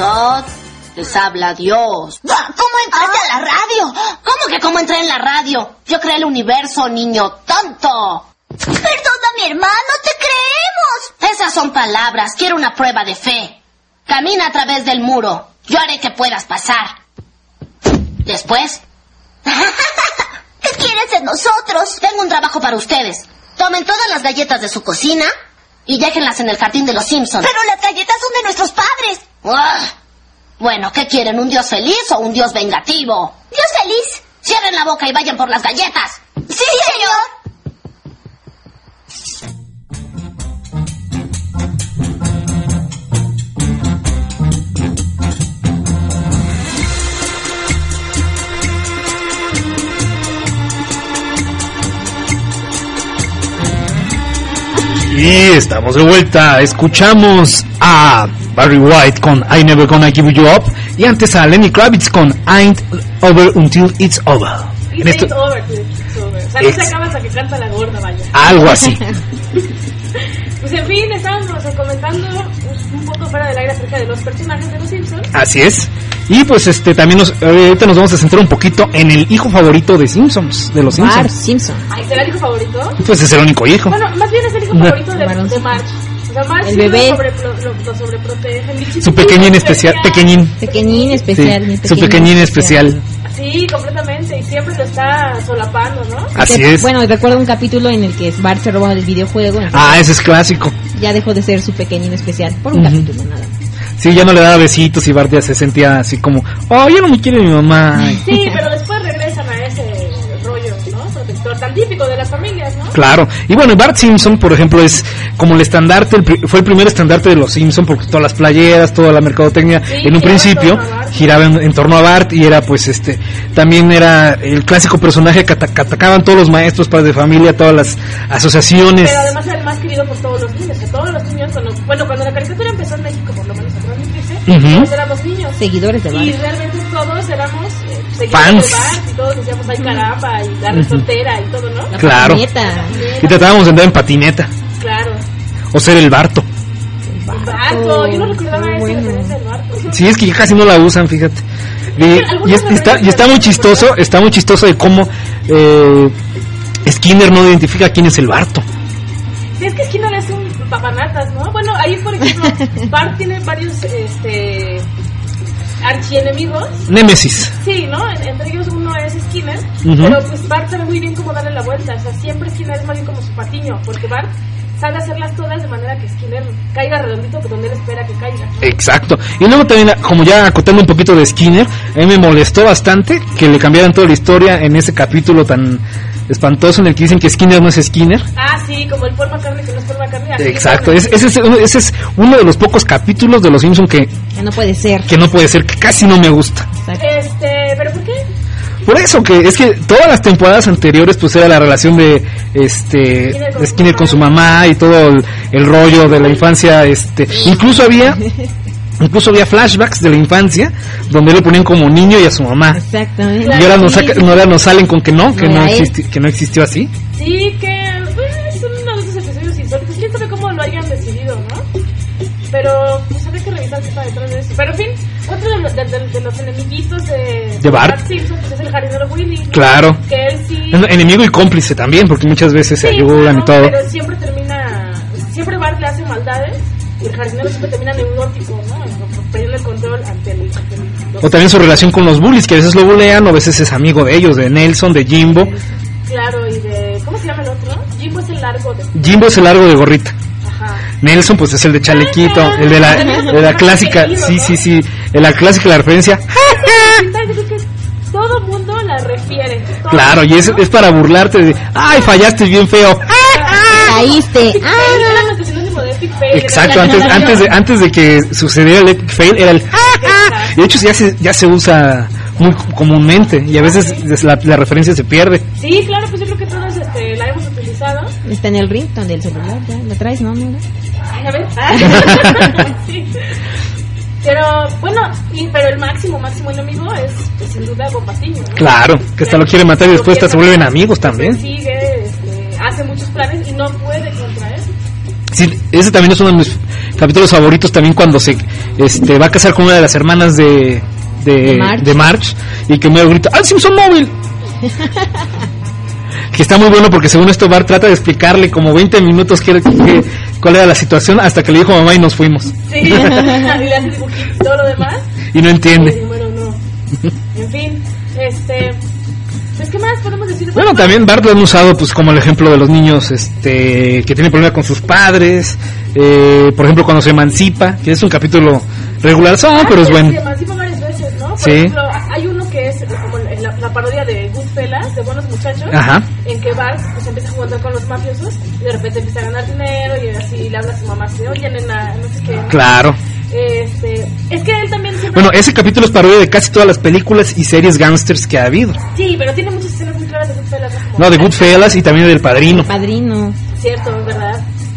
[SPEAKER 10] Todd, les habla Dios. ¿Cómo entraste a la radio? ¿Cómo que cómo entré en la radio? Yo creé el universo, niño tonto. Perdona, mi hermano, te creemos. Esas son palabras, quiero una prueba de fe. Camina a través del muro, yo haré que puedas pasar. Después... ¿Qué quieres de nosotros? Tengo un trabajo para ustedes. Tomen todas las galletas de su cocina y déjenlas en el jardín de los Simpsons.
[SPEAKER 13] Pero las galletas son de nuestros padres.
[SPEAKER 10] Bueno, ¿qué quieren? ¿Un dios feliz o un dios vengativo?
[SPEAKER 13] Dios feliz.
[SPEAKER 10] Cierren la boca y vayan por las galletas.
[SPEAKER 13] Sí, señor.
[SPEAKER 2] Y estamos de vuelta, escuchamos a Barry White con I Never Gonna Give You Up y antes a Lenny Kravitz con Ain't Over Until It's Over.
[SPEAKER 3] En esto... over till it's over. O sea, no se acaba hasta que canta la gorda, vaya.
[SPEAKER 2] Algo así.
[SPEAKER 3] Pues en fin, estábamos comentando un poco fuera del aire acerca de los personajes de los Simpsons.
[SPEAKER 2] Así es. Y pues también ahorita nos vamos a centrar un poquito en el hijo favorito de Simpsons, de los Simpsons.
[SPEAKER 11] Bart Simpson.
[SPEAKER 3] Ay, ¿será el hijo favorito?
[SPEAKER 2] Pues es el único hijo.
[SPEAKER 3] Bueno, más bien es el hijo favorito de Marge. O sea, Marge
[SPEAKER 11] el bebé.
[SPEAKER 3] Lo sobreprotege.
[SPEAKER 2] Su pequeñín especial,
[SPEAKER 11] Pequeñín especial.
[SPEAKER 2] Sí, su pequeñín especial.
[SPEAKER 3] Sí, completamente, y siempre lo está solapando, ¿no?
[SPEAKER 2] Así es.
[SPEAKER 11] Bueno, recuerdo un capítulo en el que Bart se roba el videojuego.
[SPEAKER 2] Ese es clásico.
[SPEAKER 11] Ya dejó de ser su pequeñín especial por un capítulo, nada.
[SPEAKER 2] Sí, ya no le daba besitos y Bart ya se sentía así como, ya no me quiere mi mamá.
[SPEAKER 3] Sí, pero después regresan a ese rollo, ¿no? Protector tan típico de las familias, ¿no?
[SPEAKER 2] Claro. Y bueno, Bart Simpson, por ejemplo, es como el estandarte, fue el primer estandarte de los Simpson, porque todas las playeras, toda la mercadotecnia, en un principio giraba en torno a Bart y era pues también era el clásico personaje que atacaban todos los maestros, padres de familia, todas las asociaciones.
[SPEAKER 3] Pero además era el más querido por todos los niños, que todos los niños, cuando la caricatura empezó en México, por lo menos en 2013, todos éramos niños.
[SPEAKER 11] Seguidores de Bart.
[SPEAKER 3] Y realmente todos éramos seguidores
[SPEAKER 2] fans
[SPEAKER 3] de Bart, y todos decíamos, ay caramba, y la resortera y todo, ¿no?
[SPEAKER 2] Claro. Y tratábamos de andar en patineta.
[SPEAKER 3] Claro.
[SPEAKER 2] O ser el Barto.
[SPEAKER 3] El Barto, yo no recordaba esa referencia del Barto.
[SPEAKER 2] Sí, es que casi no la usan, fíjate. Y está muy chistoso de cómo Skinner no identifica quién es el Barto.
[SPEAKER 3] Sí, es que Skinner es un papanatas, ¿no? Bueno, ahí por ejemplo, Bart tiene varios archienemigos.
[SPEAKER 2] Némesis.
[SPEAKER 3] Sí, ¿no? Entre ellos uno es Skinner, pero pues Bart sabe muy bien cómo darle la vuelta. O sea, siempre Skinner es más bien como su patiño, porque Bart sabe hacerlas todas de manera que Skinner caiga redondito donde él espera que caiga, ¿no?
[SPEAKER 2] Exacto. Y luego también, como ya acotando un poquito de Skinner, a mí me molestó bastante que le cambiaran toda la historia en ese capítulo tan espantoso en el que dicen que Skinner no es Skinner.
[SPEAKER 3] Sí, como el Paul McCartney que no es Paul McCartney.
[SPEAKER 2] Exacto, ese es uno de los pocos capítulos de Los Simpsons que
[SPEAKER 11] no puede ser.
[SPEAKER 2] Que casi no me gusta.
[SPEAKER 3] ¿Pero por qué?
[SPEAKER 2] Por eso, que es que todas las temporadas anteriores pues era la relación de Skinner con su mamá y todo el rollo de la infancia, incluso había flashbacks de la infancia donde le ponían como niño y a su mamá.
[SPEAKER 11] Exactamente.
[SPEAKER 2] Y ahora nos salen con que no existió así.
[SPEAKER 3] Sí, que son uno de esos episodios insólitos. ¿Quién sabe cómo lo hayan decidido, no? Pero pues habría que revisar qué está detrás de eso. Pero en fin, otro de los enemiguitos de Bart Simpson pues es el jardinero Willy, ¿no?
[SPEAKER 2] Claro.
[SPEAKER 3] Que él sí...
[SPEAKER 2] Enemigo y cómplice también, porque muchas veces se ayudan y todo.
[SPEAKER 3] Pero siempre Bart le hace maldades y el jardinero siempre termina neurótico, ¿no? Perdiendo el control ante
[SPEAKER 2] o también su relación con los bullies, que a veces lo bulean o a veces es amigo de ellos, de Nelson, de Jimbo.
[SPEAKER 3] Claro, y de... ¿cómo se llama el otro? Jimbo es
[SPEAKER 2] el largo de gorrita. Nelson pues es el de chalequito, el de la clásica, sí, la clásica, la referencia.
[SPEAKER 3] Todo mundo la refiere.
[SPEAKER 2] Claro, y es para burlarte de, ay, fallaste bien feo.
[SPEAKER 11] Caíste.
[SPEAKER 2] Exacto, antes de que sucediera el epic fail era el y de hecho ya se usa muy comúnmente y a veces la referencia se pierde.
[SPEAKER 3] Sí, claro, pues yo creo que todos la hemos utilizado.
[SPEAKER 11] Está en el ringtone del celular, ya la traes, ¿no?
[SPEAKER 3] Ay, a ver. Sí. Pero bueno, pero el máximo enemigo es pues, sin duda Bon Patiño, ¿no?
[SPEAKER 2] Claro, que hasta lo quiere matar y después se vuelven amigos también.
[SPEAKER 3] Sigue, hace muchos planes y no puede contra él.
[SPEAKER 2] Sí, ese también es uno de mis capítulos favoritos también cuando se va a casar con una de las hermanas de Marge, y que me grita ¡al Simpson móvil! Que está muy bueno porque según esto Bart trata de explicarle como 20 minutos cuál era la situación hasta que le dijo mamá y nos fuimos.
[SPEAKER 3] Sí, y le hace dibujito y todo lo demás.
[SPEAKER 2] Y no entiende.
[SPEAKER 3] Bueno, no. En fin, pues, ¿qué más podemos decir?
[SPEAKER 2] Bueno, también Bart lo han usado pues como el ejemplo de los niños que tienen problemas con sus padres, por ejemplo cuando se emancipa, que es un capítulo regular, pero es bueno.
[SPEAKER 3] Se emancipa varias veces, ¿no? Por
[SPEAKER 2] sí.
[SPEAKER 3] ejemplo, hay uno que es como la parodia de Goodfellas, de Buenos Muchachos.
[SPEAKER 2] Ajá.
[SPEAKER 3] En que Bart pues empieza a jugar con los mafiosos y de repente empieza a ganar dinero y así le habla a su mamá, así, oye nena, no sé qué.
[SPEAKER 2] Claro.
[SPEAKER 3] Es que él también siempre...
[SPEAKER 2] Bueno, ese capítulo es parodia de casi todas las películas y series gángsters que ha habido.
[SPEAKER 3] Sí, pero tiene muchas escenas muy claras de Goodfellas.
[SPEAKER 2] No, de Goodfellas y también del Padrino.
[SPEAKER 11] Padrino.
[SPEAKER 3] Cierto, es verdad.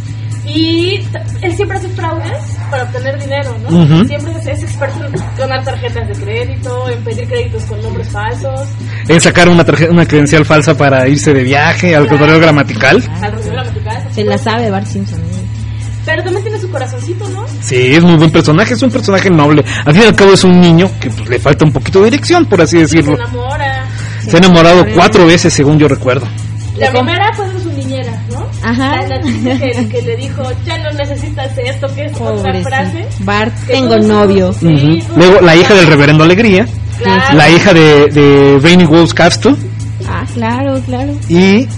[SPEAKER 3] Y él siempre hace fraudes para obtener dinero, ¿no?
[SPEAKER 2] Uh-huh.
[SPEAKER 3] Siempre es experto en donar tarjetas de crédito, en pedir créditos con nombres falsos.
[SPEAKER 2] En sacar una credencial falsa para irse de viaje al correo gramatical.
[SPEAKER 3] Al correo gramatical.
[SPEAKER 11] Se la sabe Bart Simpson.
[SPEAKER 3] Pero también tiene su corazoncito, ¿no?
[SPEAKER 2] Sí, es muy buen personaje, es un personaje noble. Al fin y al cabo es un niño que pues, le falta un poquito de dirección, por así decirlo.
[SPEAKER 3] Se enamora.
[SPEAKER 2] Se ha enamorado 4 veces, según yo recuerdo.
[SPEAKER 3] La primera fue de su niñera, ¿no?
[SPEAKER 11] Ajá.
[SPEAKER 3] La chica que le dijo, ya no necesitas esto, que es otra frase.
[SPEAKER 11] Bart, tengo novio.
[SPEAKER 2] Sí, luego la hija del reverendo Alegría.
[SPEAKER 3] Claro.
[SPEAKER 2] La hija de Rainy Wolf's Castle.
[SPEAKER 11] Ah, claro.
[SPEAKER 2] Y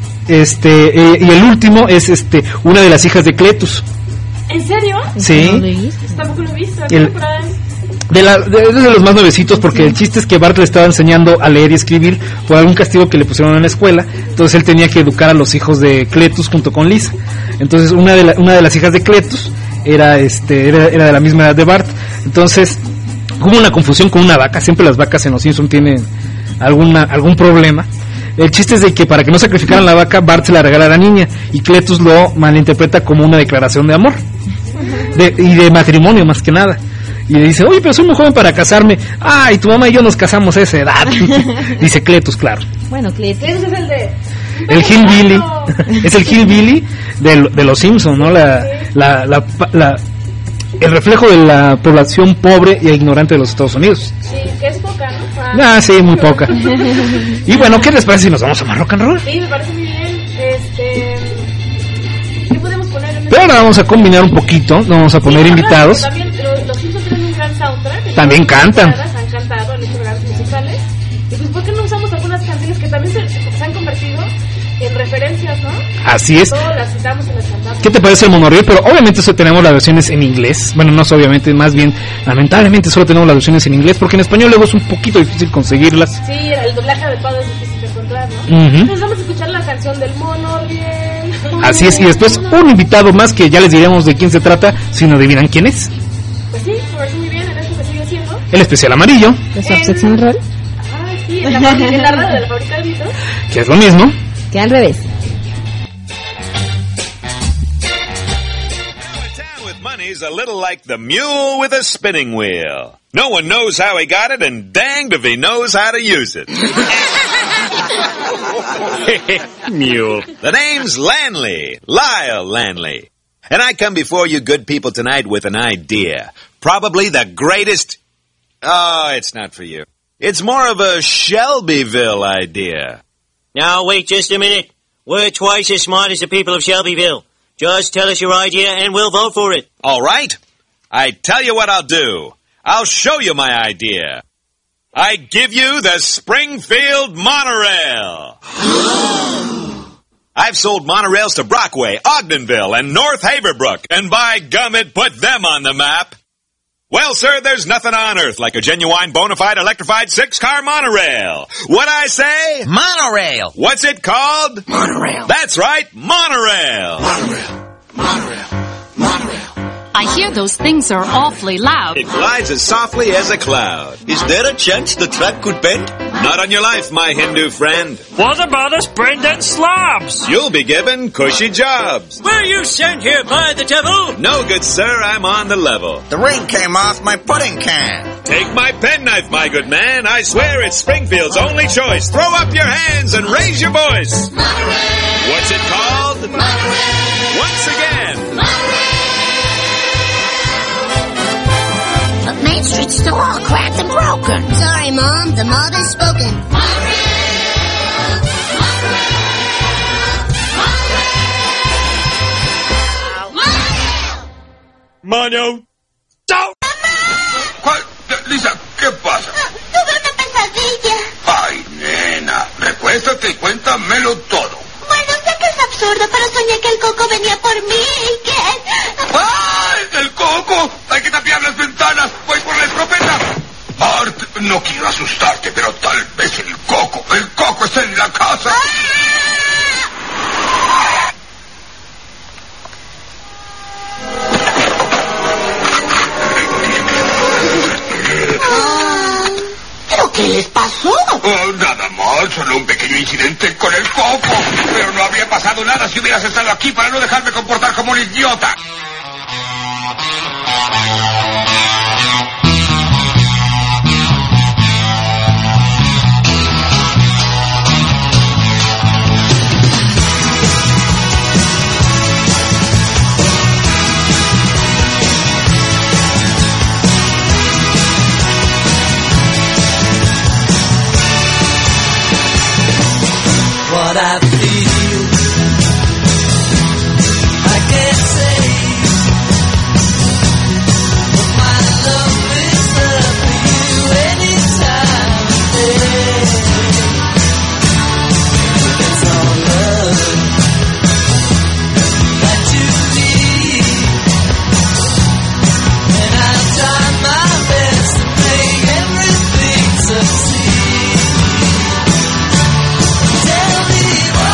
[SPEAKER 2] y el último es una de las hijas de Cletus.
[SPEAKER 3] ¿En serio?
[SPEAKER 2] Sí.
[SPEAKER 11] No lo he visto.
[SPEAKER 3] Tampoco lo he visto.
[SPEAKER 2] De los más nuevecitos, porque el chiste es que Bart le estaba enseñando a leer y escribir por algún castigo que le pusieron en la escuela. Entonces él tenía que educar a los hijos de Cletus junto con Lisa. Entonces una de las hijas de Cletus era de la misma edad de Bart. Entonces hubo una confusión con una vaca. Siempre las vacas en los Simpsons tienen algún problema. El chiste es de que para que no sacrificaran la vaca, Bart se la regala a la niña y Cletus lo malinterpreta como una declaración de amor y de matrimonio más que nada. Y le dice, oye, pero soy muy joven para casarme. Ay, tu mamá y yo nos casamos a esa edad. Dice Cletus, claro.
[SPEAKER 11] Bueno, Cletus
[SPEAKER 3] es el de...
[SPEAKER 2] El Hillbilly. Es el Hillbilly de los Simpsons, ¿no? El reflejo de la población pobre e ignorante de los Estados Unidos.
[SPEAKER 3] Sí, que es poca, ¿no?
[SPEAKER 2] Ah, sí, muy poca. Y bueno, ¿qué les parece si nos vamos a más rock and roll?
[SPEAKER 3] Sí, me parece muy bien. ¿Qué podemos poner en
[SPEAKER 2] Pero ahora vamos a combinar un poquito, vamos a poner invitados.
[SPEAKER 3] También los Simpsons tienen un gran soundtrack.
[SPEAKER 2] También cantan.
[SPEAKER 3] Han cantado en programas musicales. Y pues, ¿por qué no usamos algunas canciones que también se han convertido en referencias, ¿no?
[SPEAKER 2] Así es.
[SPEAKER 3] Todas las citamos y las cantamos.
[SPEAKER 2] ¿Qué te parece el monorriel? Pero obviamente eso tenemos las versiones en inglés. Bueno, no es obviamente, más bien, lamentablemente solo tenemos las versiones en inglés, porque en español luego es un poquito difícil conseguirlas.
[SPEAKER 3] Sí, el doblaje adecuado es difícil de encontrar, ¿no?
[SPEAKER 2] Uh-huh.
[SPEAKER 3] Entonces vamos a escuchar la canción del monorriel.
[SPEAKER 2] Así es, y después un invitado más que ya les diremos de quién se trata, si no adivinan quién es.
[SPEAKER 3] Pues sí, me parece muy bien, en esto que sigue siendo.
[SPEAKER 2] El especial amarillo.
[SPEAKER 11] ¿De Subsection Roll?
[SPEAKER 3] Ah, sí, en la radio de la fábrica de gritos.
[SPEAKER 2] Que es lo mismo.
[SPEAKER 11] Que al revés.
[SPEAKER 14] Money's a little like the mule with a spinning wheel. No one knows how he got it, and danged if he knows how to use it. Mule. The name's Lanley, Lyle Lanley. And I come before you good people tonight with an idea. Probably the greatest... Oh, it's not for you. It's more of a Shelbyville idea.
[SPEAKER 15] Now, wait just a minute. We're twice as smart as the people of Shelbyville. Just tell us your idea and we'll vote for it.
[SPEAKER 14] All right. I tell you what I'll do. I'll show you my idea. I give you the Springfield Monorail. I've sold monorails to Brockway, Ogdenville, and North Haverbrook, and by gum, it put them on the map. Well, sir, there's nothing on earth like a genuine, bona fide, electrified 6-car monorail. What'd I say?
[SPEAKER 16] Monorail.
[SPEAKER 14] What's it called?
[SPEAKER 16] Monorail.
[SPEAKER 14] That's right, monorail.
[SPEAKER 16] Monorail. Monorail. Monorail.
[SPEAKER 17] I hear those things are awfully loud.
[SPEAKER 14] It glides as softly as a cloud.
[SPEAKER 15] Is there a chance the track could bend?
[SPEAKER 14] Not on your life, my Hindu friend.
[SPEAKER 18] What about us Brendan slobs?
[SPEAKER 14] You'll be given cushy jobs.
[SPEAKER 15] Were you sent here by the devil?
[SPEAKER 14] No, good sir, I'm on the level.
[SPEAKER 12] The ring came off my pudding can.
[SPEAKER 14] Take my penknife, my good man. I swear it's Springfield's only choice. Throw up your hands and raise your voice.
[SPEAKER 5] Monorail.
[SPEAKER 14] What's it called?
[SPEAKER 5] Monorail.
[SPEAKER 14] Once again.
[SPEAKER 5] Monorail.
[SPEAKER 10] Main Street's still all cracked and broken. Sorry, Mom, the mother's spoken.
[SPEAKER 18] Mono.
[SPEAKER 1] ¿Cuál? Lisa, ¿qué pasa?
[SPEAKER 10] Tuve una pesadilla.
[SPEAKER 1] Ay, nena, recuéstate y cuéntamelo todo.
[SPEAKER 10] Bueno, sé que es absurdo, pero soñé que el Coco venía por mí y que...
[SPEAKER 1] ¡Ay, el Coco! Hay que tapiar las ventanas. Voy por la escopeta. Art, no quiero asustarte, pero tal vez el Coco está en la casa.
[SPEAKER 10] ¿Pero qué les pasó?
[SPEAKER 1] Oh, nada mal, solo un pequeño incidente con el Coco. Pero no habría pasado nada si hubieras estado aquí para no dejarme comportar como un idiota.
[SPEAKER 5] What I feel, I can't say. But my love is there for you anytime of day. It's all love that you need, and I try my best to make everything succeed. Tell me what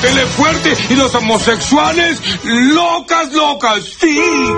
[SPEAKER 1] Telefuerte y los homosexuales locas, locas, sí.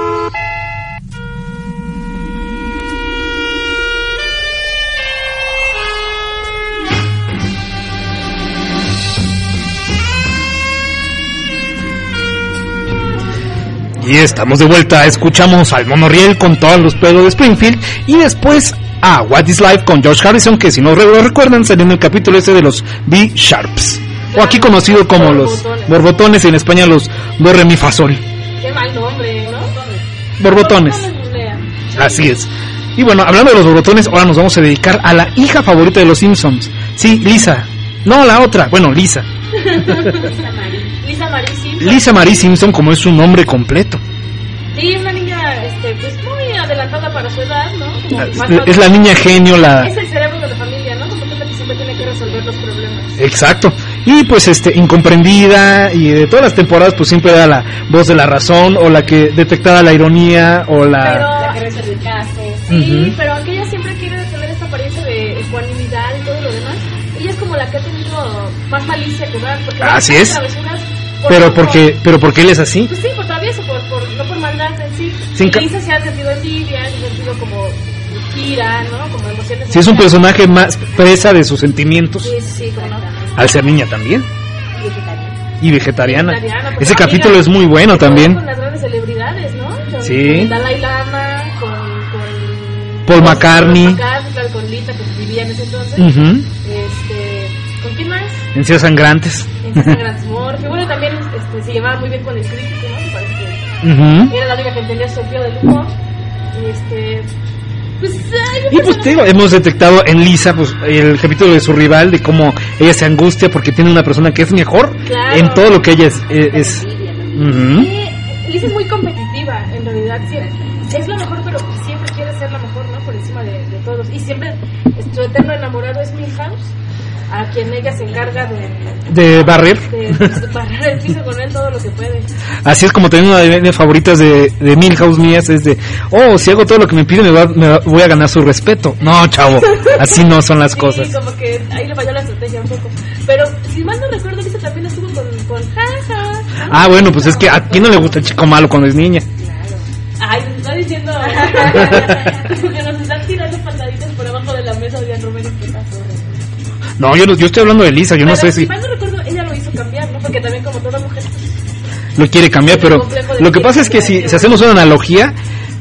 [SPEAKER 2] Y estamos de vuelta, escuchamos al Monorriel con todos los pelos de Springfield y después a What is Life con George Harrison, que si no lo recuerdan salió en el capítulo de los B-Sharps, o aquí conocido como los borbotones, y en España los do re mi fa sol.
[SPEAKER 3] Qué mal nombre, ¿no?
[SPEAKER 2] Borbotones. Así es. Y bueno, hablando de los borbotones, ahora nos vamos a dedicar a la hija favorita de los Simpsons. Sí, Lisa. No, la otra. Bueno, Lisa.
[SPEAKER 3] Lisa Marie Simpson.
[SPEAKER 2] Lisa Marie Simpson, como es su nombre completo.
[SPEAKER 3] Sí, es una niña pues muy adelantada para su edad, ¿no?
[SPEAKER 2] Es la niña genio,
[SPEAKER 3] Es el cerebro de la familia, ¿no? Como que es la que siempre tiene que resolver los problemas.
[SPEAKER 2] Exacto. Y pues incomprendida, y de todas las temporadas pues siempre era la voz de la razón, o la que detectaba la ironía, o
[SPEAKER 4] la que resuelve casos.
[SPEAKER 3] Sí, pero aunque ella siempre quiere tener esta apariencia de ecuanimidad y todo lo demás, ella es como la que ha tenido más malicia que dar, porque
[SPEAKER 2] así es. Pero porque él es así.
[SPEAKER 3] Pues sí, por travieso, no por maldad en sí. Lisa se ha sentido envidia, se ha sentido como ira, ¿no? Como emociones.
[SPEAKER 2] Sí, es un personaje más presa de sus sentimientos.
[SPEAKER 3] Sí, como no.
[SPEAKER 2] Al ser niña también. Y vegetariana. Ese capítulo es muy bueno también.
[SPEAKER 3] Con las grandes celebridades, ¿no?
[SPEAKER 2] Sí.
[SPEAKER 3] Con Dalai Lama, con
[SPEAKER 2] Paul McCartney.
[SPEAKER 3] Claro, con Lita, que vivía en ese entonces. ¿Con quién más?
[SPEAKER 2] Encías Sangrantes.
[SPEAKER 3] Morphy. Bueno, también se llevaba muy bien con el crítico, ¿no? Me parece que era la única que entendía su sentido del humor.
[SPEAKER 2] Y pues te digo, hemos detectado en Lisa pues el capítulo de su rival, de cómo ella se angustia porque tiene una persona que es mejor en todo lo que ella es.
[SPEAKER 3] Lisa es muy competitiva, en realidad. Sí, es la mejor, pero siempre quiere ser la mejor, ¿no? Por encima de todos. Y siempre su eterno enamorado es Milhouse, a quien ella se encarga de barrer. De barrer el piso con él todo lo que puede.
[SPEAKER 2] Así es, como también una de mis favoritas de Milhouse mías es de, si hago todo lo que me pide me voy a ganar su respeto. No, chavo, así no son las cosas.
[SPEAKER 3] Sí, como que ahí le falló la estrategia un poco. Pero si mal no recuerdo, Lisa también estuvo con Jaja.
[SPEAKER 2] Ah, bueno, pues es que a quién no le gusta el chico malo cuando es niña.
[SPEAKER 3] Ay, nos está diciendo que nos están tirando pataditas por abajo de la mesa de Romero. ¿Qué pasó?
[SPEAKER 2] No, yo estoy hablando de Lisa, yo no sé si...
[SPEAKER 3] mal no recuerdo, ella lo hizo cambiar, ¿no? Porque también como toda mujer...
[SPEAKER 2] Lo quiere cambiar, pero lo que pasa es que si hacemos una analogía,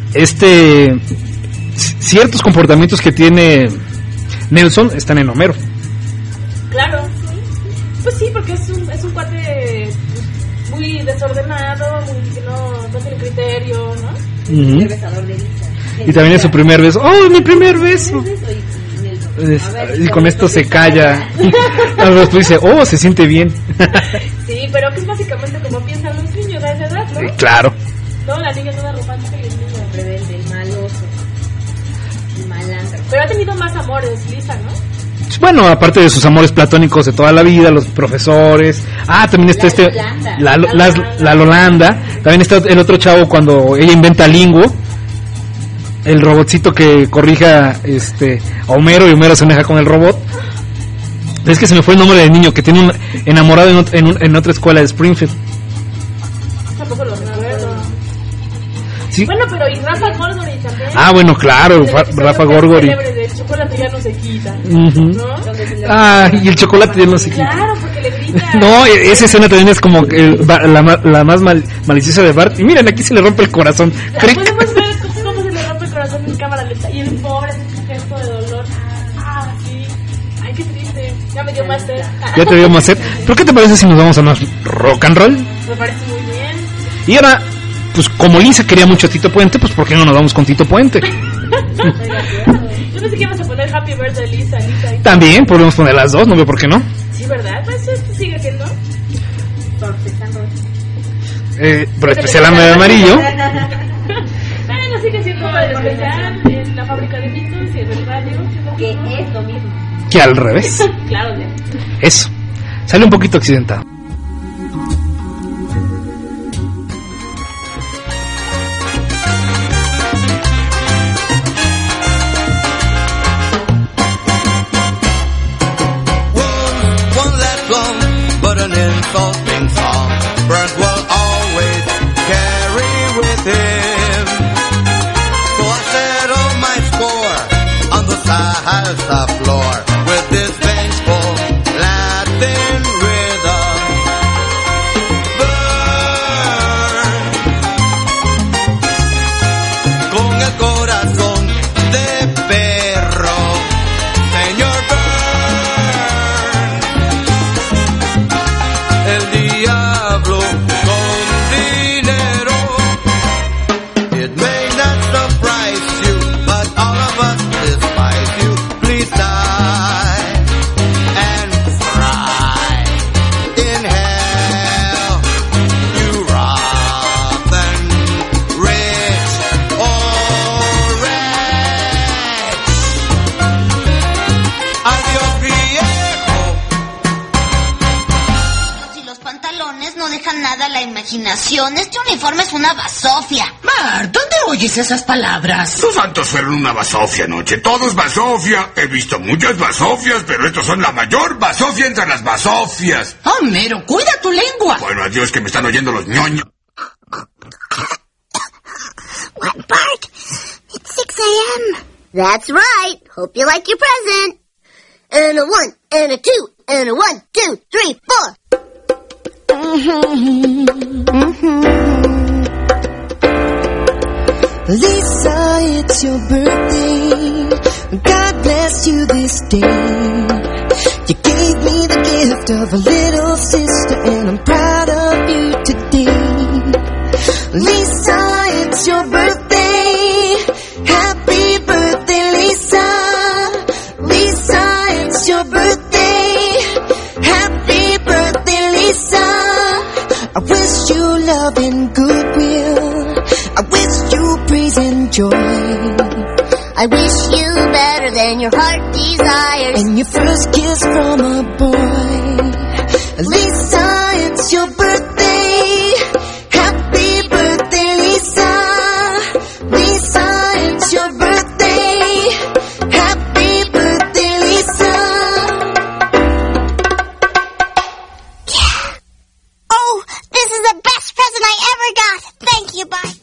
[SPEAKER 2] ciertos comportamientos que tiene Nelson están en Homero.
[SPEAKER 3] Claro, sí. Pues sí, porque es un cuate muy desordenado, muy que no tiene criterio, ¿no?
[SPEAKER 4] El besador de Lisa.
[SPEAKER 2] Y también es su primer beso. ¡Oh, mi primer beso! Y con esto se calla. Algo tú dice, se siente bien.
[SPEAKER 3] Sí, pero que es básicamente como piensan los niños a esa edad, ¿no?
[SPEAKER 2] Claro.
[SPEAKER 3] No, la niña toda romántica y el niño
[SPEAKER 4] rebelde, el maloso, el malandro.
[SPEAKER 3] Pero ha tenido más amores, Lisa, ¿no?
[SPEAKER 2] Bueno, aparte de sus amores platónicos de toda la vida, los profesores. También está la Lolanda. También está el otro chavo cuando ella inventa Linguo, el robotcito que corrija a Homero, y Homero se enoja con el robot. Es que se me fue el nombre del niño que tiene un enamorado en otra escuela de Springfield.
[SPEAKER 3] Tampoco lo recuerdo.
[SPEAKER 2] Sí.
[SPEAKER 3] Bueno, pero y Rafa Gorgori también.
[SPEAKER 2] Bueno, claro, Rafa Gorgori.
[SPEAKER 3] El chocolate ya no se quita,
[SPEAKER 2] ¿no? Y el chocolate ya no se quita.
[SPEAKER 3] Claro, porque le grita.
[SPEAKER 2] No, esa escena también es como la más maliciosa de Bart. Y miren, aquí se le rompe el corazón.
[SPEAKER 3] Podemos ver cómo se le rompe el corazón en cámara lenta. Y el pobre hace un gesto de dolor. Sí. Ay, qué triste. Ya me dio más sed.
[SPEAKER 2] Ya te dio más sed. ¿Pero qué te parece si nos vamos a más rock and roll?
[SPEAKER 3] Me parece muy bien.
[SPEAKER 2] Y ahora, pues como Lisa quería mucho a Tito Puente, pues ¿por qué no nos vamos con Tito Puente?
[SPEAKER 3] Yo pensé que ibas a poner Happy Birthday Lisa.
[SPEAKER 2] También podemos poner las dos, no veo por qué no.
[SPEAKER 3] Sí, ¿verdad? Pues esto sigue siendo
[SPEAKER 2] pero especial de amarillo.
[SPEAKER 3] Bueno, sigue siendo el especial en la fábrica de mitos y en el radio,
[SPEAKER 4] que es lo mismo.
[SPEAKER 2] Que al revés.
[SPEAKER 3] Claro, ya.
[SPEAKER 2] Eso. Sale un poquito accidentado.
[SPEAKER 5] One last long, but an insulting
[SPEAKER 10] nada a la imaginación. Este uniforme es una basofia.
[SPEAKER 19] Mar, ¿dónde oyes esas palabras?
[SPEAKER 1] Los santos fueron una basofia anoche. Todos basofia. He visto muchas basofias, pero estos son la mayor basofia entre las basofias.
[SPEAKER 19] Homero, cuida tu lengua.
[SPEAKER 1] Bueno, adiós, que me están oyendo los ñoños.
[SPEAKER 13] What, Bart? It's 6 a.m. That's right. Hope you like your present. And a 1, and a 2, and a 1, 2, 3, 4.
[SPEAKER 5] Lisa, it's your birthday. God bless you this day. You gave me the gift of a little sister, and I'm proud of you today. Lisa, it's your birthday. Happy birthday, Lisa. Lisa, it's your birthday. Happy birthday, Lisa. I wish you love and goodwill. I wish you praise and joy.
[SPEAKER 13] I wish you better than your heart desires.
[SPEAKER 5] And your first kiss from a boy. Lisa, it's your birthday. Happy birthday, Lisa. Lisa, it's your birthday. Happy birthday, Lisa.
[SPEAKER 13] Yeah. Oh, this is the best present I ever got. Thank you, bye.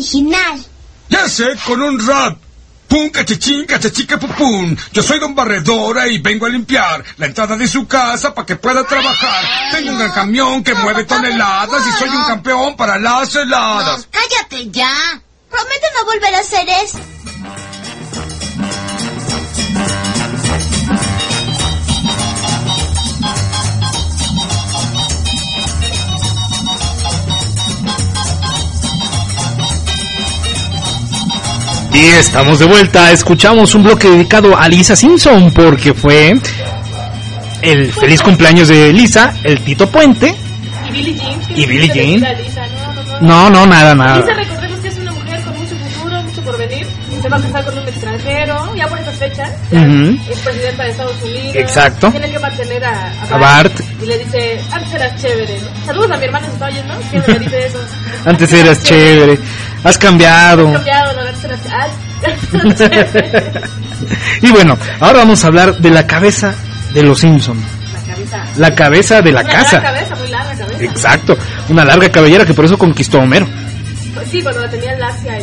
[SPEAKER 13] original.
[SPEAKER 1] Ya sé, con un rap. Pum, cachichín, cachachica, pupum. Yo soy Don Barredora y vengo a limpiar la entrada de su casa para que pueda trabajar. Tengo un gran camión que mueve toneladas y soy un campeón para las heladas.
[SPEAKER 10] Cállate ya.
[SPEAKER 13] Prometo no volver a hacer eso.
[SPEAKER 2] Y estamos de vuelta, escuchamos un bloque dedicado a Lisa Simpson porque fue el feliz cumpleaños de Lisa, el Tito Puente
[SPEAKER 3] y Billie Jean.
[SPEAKER 2] Y Billie Jean.
[SPEAKER 3] Lisa,
[SPEAKER 2] no, nada.
[SPEAKER 3] Lisa, recordemos que es una mujer con mucho futuro, mucho porvenir. Se va a casar con un extranjero, ya por esas fechas. Es presidenta de Estados Unidos.
[SPEAKER 2] Exacto.
[SPEAKER 3] Tiene que mantener a
[SPEAKER 2] Bart.
[SPEAKER 3] Y le dice, antes eras chévere, ¿no? Saludos a mi hermana, se está oyendo, siempre me dice eso.
[SPEAKER 2] Antes eras chévere. Has cambiado.
[SPEAKER 3] No, antes eras chévere.
[SPEAKER 2] Y bueno, ahora vamos a hablar de la cabeza de los Simpson. La cabeza de la casa.
[SPEAKER 3] Una cabeza, muy larga cabeza.
[SPEAKER 2] Exacto, una larga cabellera que por eso conquistó a Homero.
[SPEAKER 3] Pues sí, cuando la tenía lacia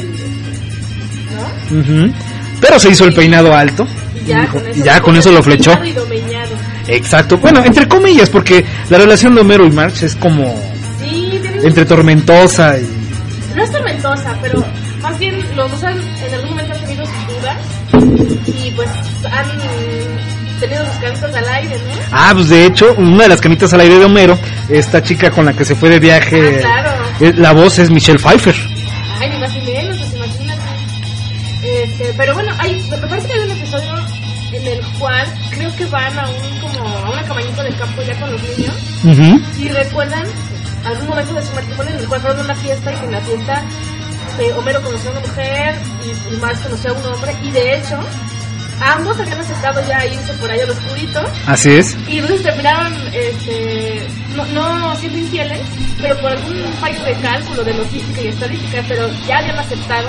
[SPEAKER 3] ¿no?
[SPEAKER 2] Pero se hizo el peinado alto y ya con eso lo flechó. Exacto, bueno, entre comillas, porque la relación de Homero y Marge es como entre tormentosa y...
[SPEAKER 3] No es tormentosa, pero más bien los dos en algún momento han tenido sus dudas y pues han tenido sus canitas al aire, ¿no?
[SPEAKER 2] Ah, pues de hecho, una de las canitas al aire de Homero, esta chica con la que se fue de viaje,
[SPEAKER 3] claro.
[SPEAKER 2] La voz es Michelle Pfeiffer.
[SPEAKER 3] Ay, ni más ni menos, pues imagínate. Pero bueno, me parece que hay un episodio en el cual creo que van a una cabañita del campo ya con los niños y recuerdan algún momento de su matrimonio en el cual fueron a una fiesta y que en la fiesta Homero conoció a una mujer y Marge conoció a un hombre y de hecho ambos habían aceptado ya irse por ahí al oscurito.
[SPEAKER 2] Así es.
[SPEAKER 3] Y entonces terminaron no siendo infieles, pero por algún fallo de cálculo de logística y estadística, pero ya habían aceptado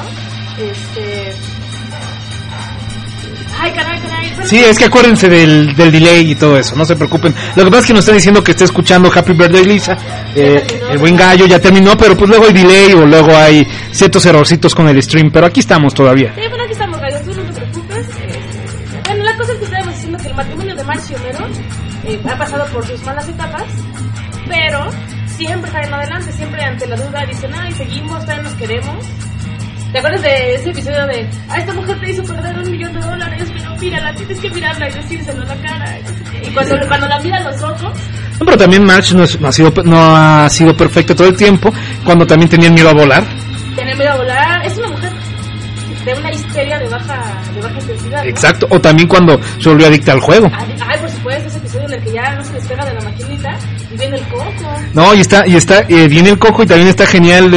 [SPEAKER 3] Ay, caray.
[SPEAKER 2] Sí, es que acuérdense del delay y todo eso, no se preocupen. Lo que pasa es que nos está diciendo que está escuchando Happy Birthday Lisa. El buen gallo ya terminó, pero pues luego hay delay o luego hay ciertos errorcitos con el stream, pero aquí estamos todavía.
[SPEAKER 3] Sí, bueno, aquí estamos, gallo, tú no te preocupes. Bueno, la cosa es que estábamos diciendo que el matrimonio de Marge y Homero ha pasado por sus malas etapas, pero siempre salen adelante, siempre ante la duda dicen, ay, seguimos, todavía nos queremos. ¿Te acuerdas de ese episodio de esta mujer te hizo perder $1 millón, pero mírala, tienes que mirarla y decírselo en la cara? Y cuando la mira a los ojos...
[SPEAKER 2] No, pero también Marge no ha sido perfecta todo el tiempo, cuando también tenía miedo a volar.
[SPEAKER 3] Tenía miedo a volar, es una mujer de una histeria de baja intensidad, ¿no?
[SPEAKER 2] Exacto, o también cuando se volvió adicta al juego.
[SPEAKER 3] Ay, por supuesto, ese episodio en el que ya no se despega de la maquinita y viene el coco.
[SPEAKER 2] No, y está viene el coco y también está genial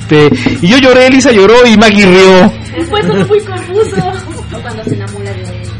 [SPEAKER 2] y yo lloré, Lisa lloró y Maggie rió.
[SPEAKER 3] Fue todo muy confuso.
[SPEAKER 4] O cuando se enamora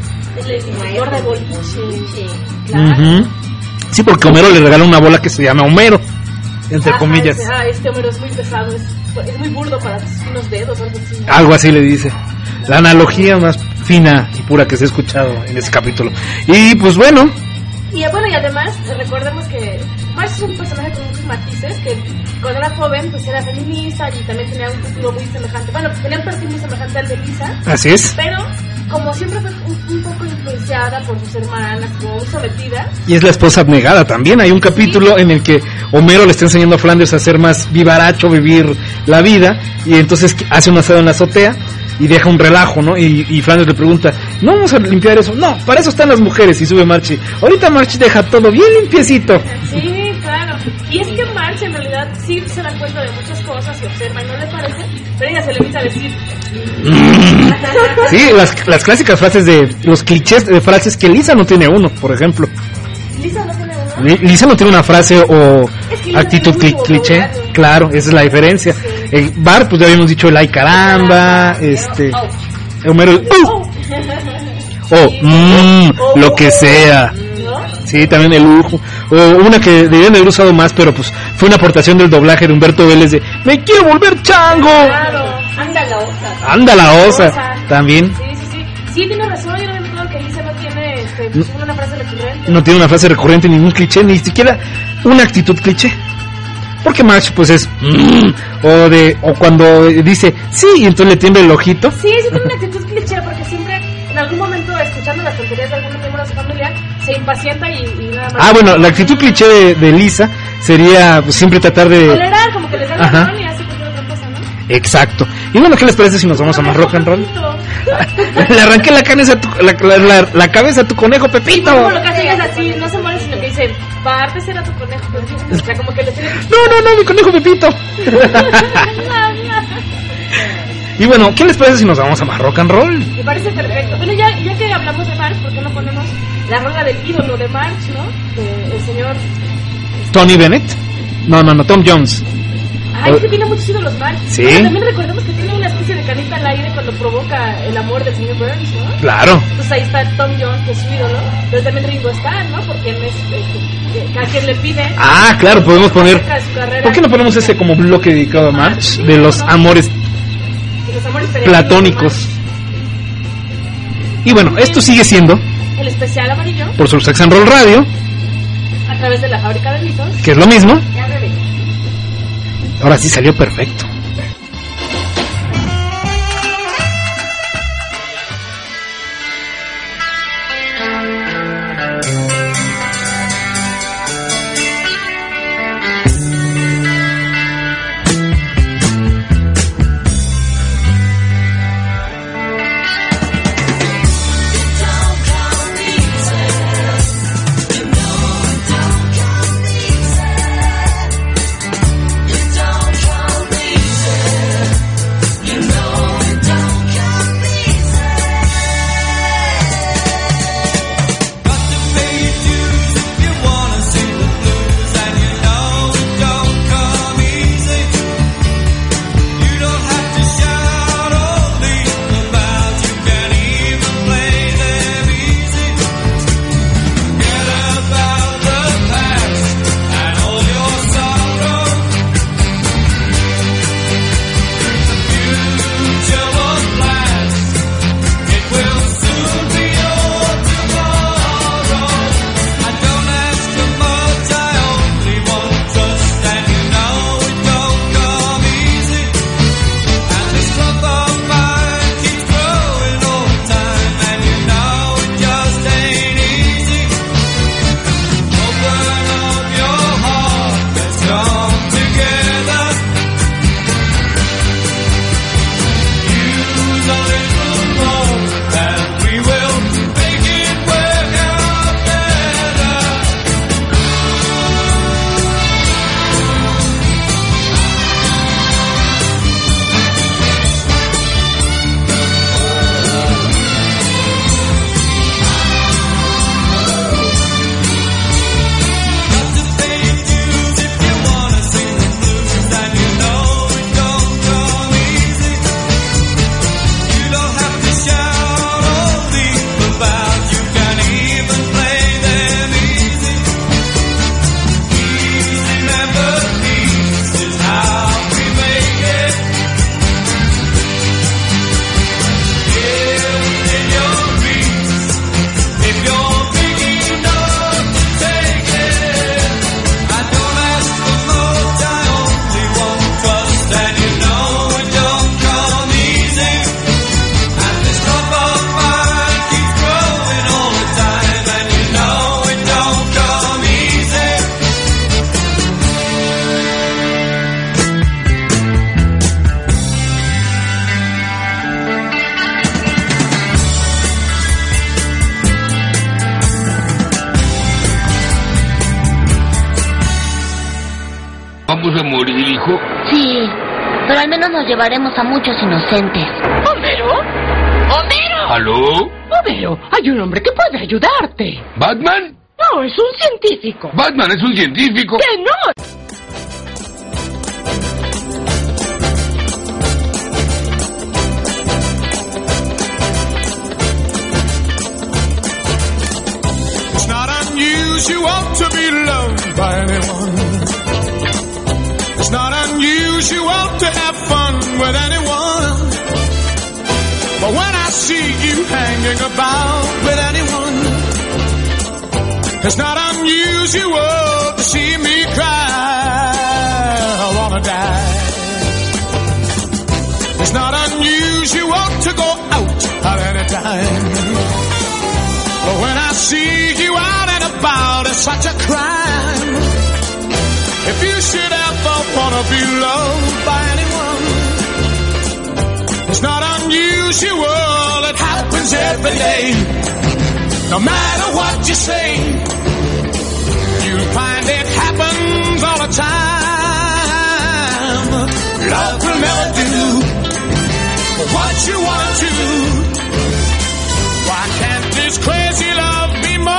[SPEAKER 4] de
[SPEAKER 3] gorda de boliche. Claro.
[SPEAKER 2] Sí, porque Homero le regala una bola que se llama Homero, entre comillas.
[SPEAKER 3] Este Homero es muy pesado, es muy burdo para sus finos dedos, algo así.
[SPEAKER 2] Algo así le dice. La analogía más fina y pura que se ha escuchado en este capítulo. Y pues bueno.
[SPEAKER 3] Y además, recordemos que Marge es un personaje con muchos matices, que cuando era joven pues era feminista y también tenía un título muy semejante, bueno, tenía un perfil muy semejante al de Lisa.
[SPEAKER 2] Así es.
[SPEAKER 3] Pero como siempre fue un poco influenciada por sus hermanas, como muy sometida.
[SPEAKER 2] Y es la esposa abnegada también. Hay un capítulo en el que Homero le está enseñando a Flanders a ser más vivaracho, vivir la vida, y entonces hace un asado en la azotea y deja un relajo, ¿no? Y Flanders le pregunta, ¿no vamos a limpiar eso? No, para eso están las mujeres. Y sube Marge. Ahorita Marge deja todo bien limpiecito.
[SPEAKER 3] Sí, claro. Y es que Marge en realidad sí se da cuenta de muchas cosas y observa y no le parece, pero ella se le evita decir.
[SPEAKER 2] Sí, las clásicas frases los clichés de frases que Lisa no tiene uno, por ejemplo.
[SPEAKER 3] ¿Lisa no tiene uno?
[SPEAKER 2] Lisa no tiene una frase o actitud cliché.
[SPEAKER 3] Vocabulario.
[SPEAKER 2] Claro, esa es la diferencia. El Bart, pues ya habíamos dicho el ay caramba, Homero lo que sea. Sí, también el lujo. O una que debían haber usado más, pero pues fue una aportación del doblaje de Humberto Vélez de ¡me quiero volver chango!
[SPEAKER 3] Claro,
[SPEAKER 4] anda la
[SPEAKER 2] osa. También.
[SPEAKER 3] Sí, tiene razón, yo no me acuerdo que Lisa no tiene una frase recurrente.
[SPEAKER 2] No tiene una frase recurrente, ningún cliché, ni siquiera una actitud cliché. Porque Marge pues es o cuando dice sí y entonces le tiembla el ojito.
[SPEAKER 3] Sí, tiene una actitud cliché porque siempre en algún momento escuchando las tonterías de algún miembro de su familia se impacienta y nada más.
[SPEAKER 2] Bueno, la actitud cliché de Lisa sería pues, siempre tratar de
[SPEAKER 3] tolerar, como que les da la mano y hace cualquier otra cosa, ¿no?
[SPEAKER 2] Exacto. Y bueno, ¿qué les parece si nos vamos a más rock and roll? Le arranqué la cabeza a tu conejo Pepito.
[SPEAKER 3] Como lo que hacen es así, no se muere sino que dicen, parte será tu conejo Pepito. O sea, como que le tienen...
[SPEAKER 2] No, mi conejo Pepito. Y bueno, ¿qué les parece si nos vamos a más rock and roll?
[SPEAKER 3] Me parece perfecto. Bueno, ya que hablamos de Marge, ¿por qué no ponemos la rola del ídolo de Marge, ¿no? El señor...
[SPEAKER 2] Tony Bennett. No, Tom Jones.
[SPEAKER 3] Ay, que tiene muchos ídolos Marge.
[SPEAKER 2] Sí.
[SPEAKER 3] Pero también recordemos que tiene una especie de canita al aire cuando provoca el amor del señor Burns, ¿no?
[SPEAKER 2] Claro.
[SPEAKER 3] Entonces ahí está Tom Jones, que es su ídolo. Pero también Ringo Starr, ¿no? Porque él es a quien le pide.
[SPEAKER 2] Claro, podemos poner. ¿Por qué no ponemos ese como bloque dedicado a Marge? De los amores platónicos. Y bueno, esto sigue siendo
[SPEAKER 3] el especial amarillo
[SPEAKER 2] por su Sex and Roll Radio
[SPEAKER 3] a través de la Fábrica de Mitos,
[SPEAKER 2] que es lo mismo. Ahora sí salió perfecto.
[SPEAKER 1] ¿Vamos a morir, hijo?
[SPEAKER 10] Sí, pero al menos nos llevaremos a muchos inocentes.
[SPEAKER 9] ¿Homero? ¡Homero!
[SPEAKER 1] ¿Aló?
[SPEAKER 9] Homero, hay un hombre que puede ayudarte.
[SPEAKER 1] ¿Batman?
[SPEAKER 9] No, es un científico.
[SPEAKER 1] ¿Batman es un científico?
[SPEAKER 9] ¡Que no!
[SPEAKER 5] It's not unusual to be loved by anyone. It's not unusual to have fun with anyone. But when I see you hanging about with anyone, it's not unusual to see me cry. wanna die. It's not unusual to go out at any time, but when I see you out and about, it's such a crime. If you should ever wanna be loved by anyone, it's not unusual, it happens every day. No matter what you say, you'll find it happens all the time. Love will never do what you want to. Why can't this crazy love be more?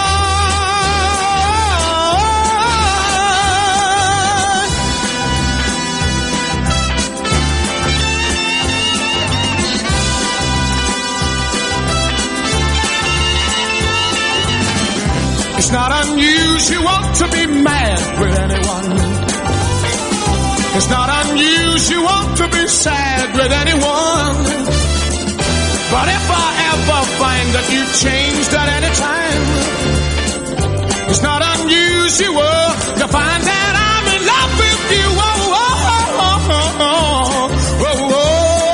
[SPEAKER 5] It's not unusual to be mad with anyone. It's not unusual to be sad with anyone. But if I ever find that you've changed at any time, it's not unusual to find that I'm in love with you. Oh, oh, oh, oh, oh, oh, oh.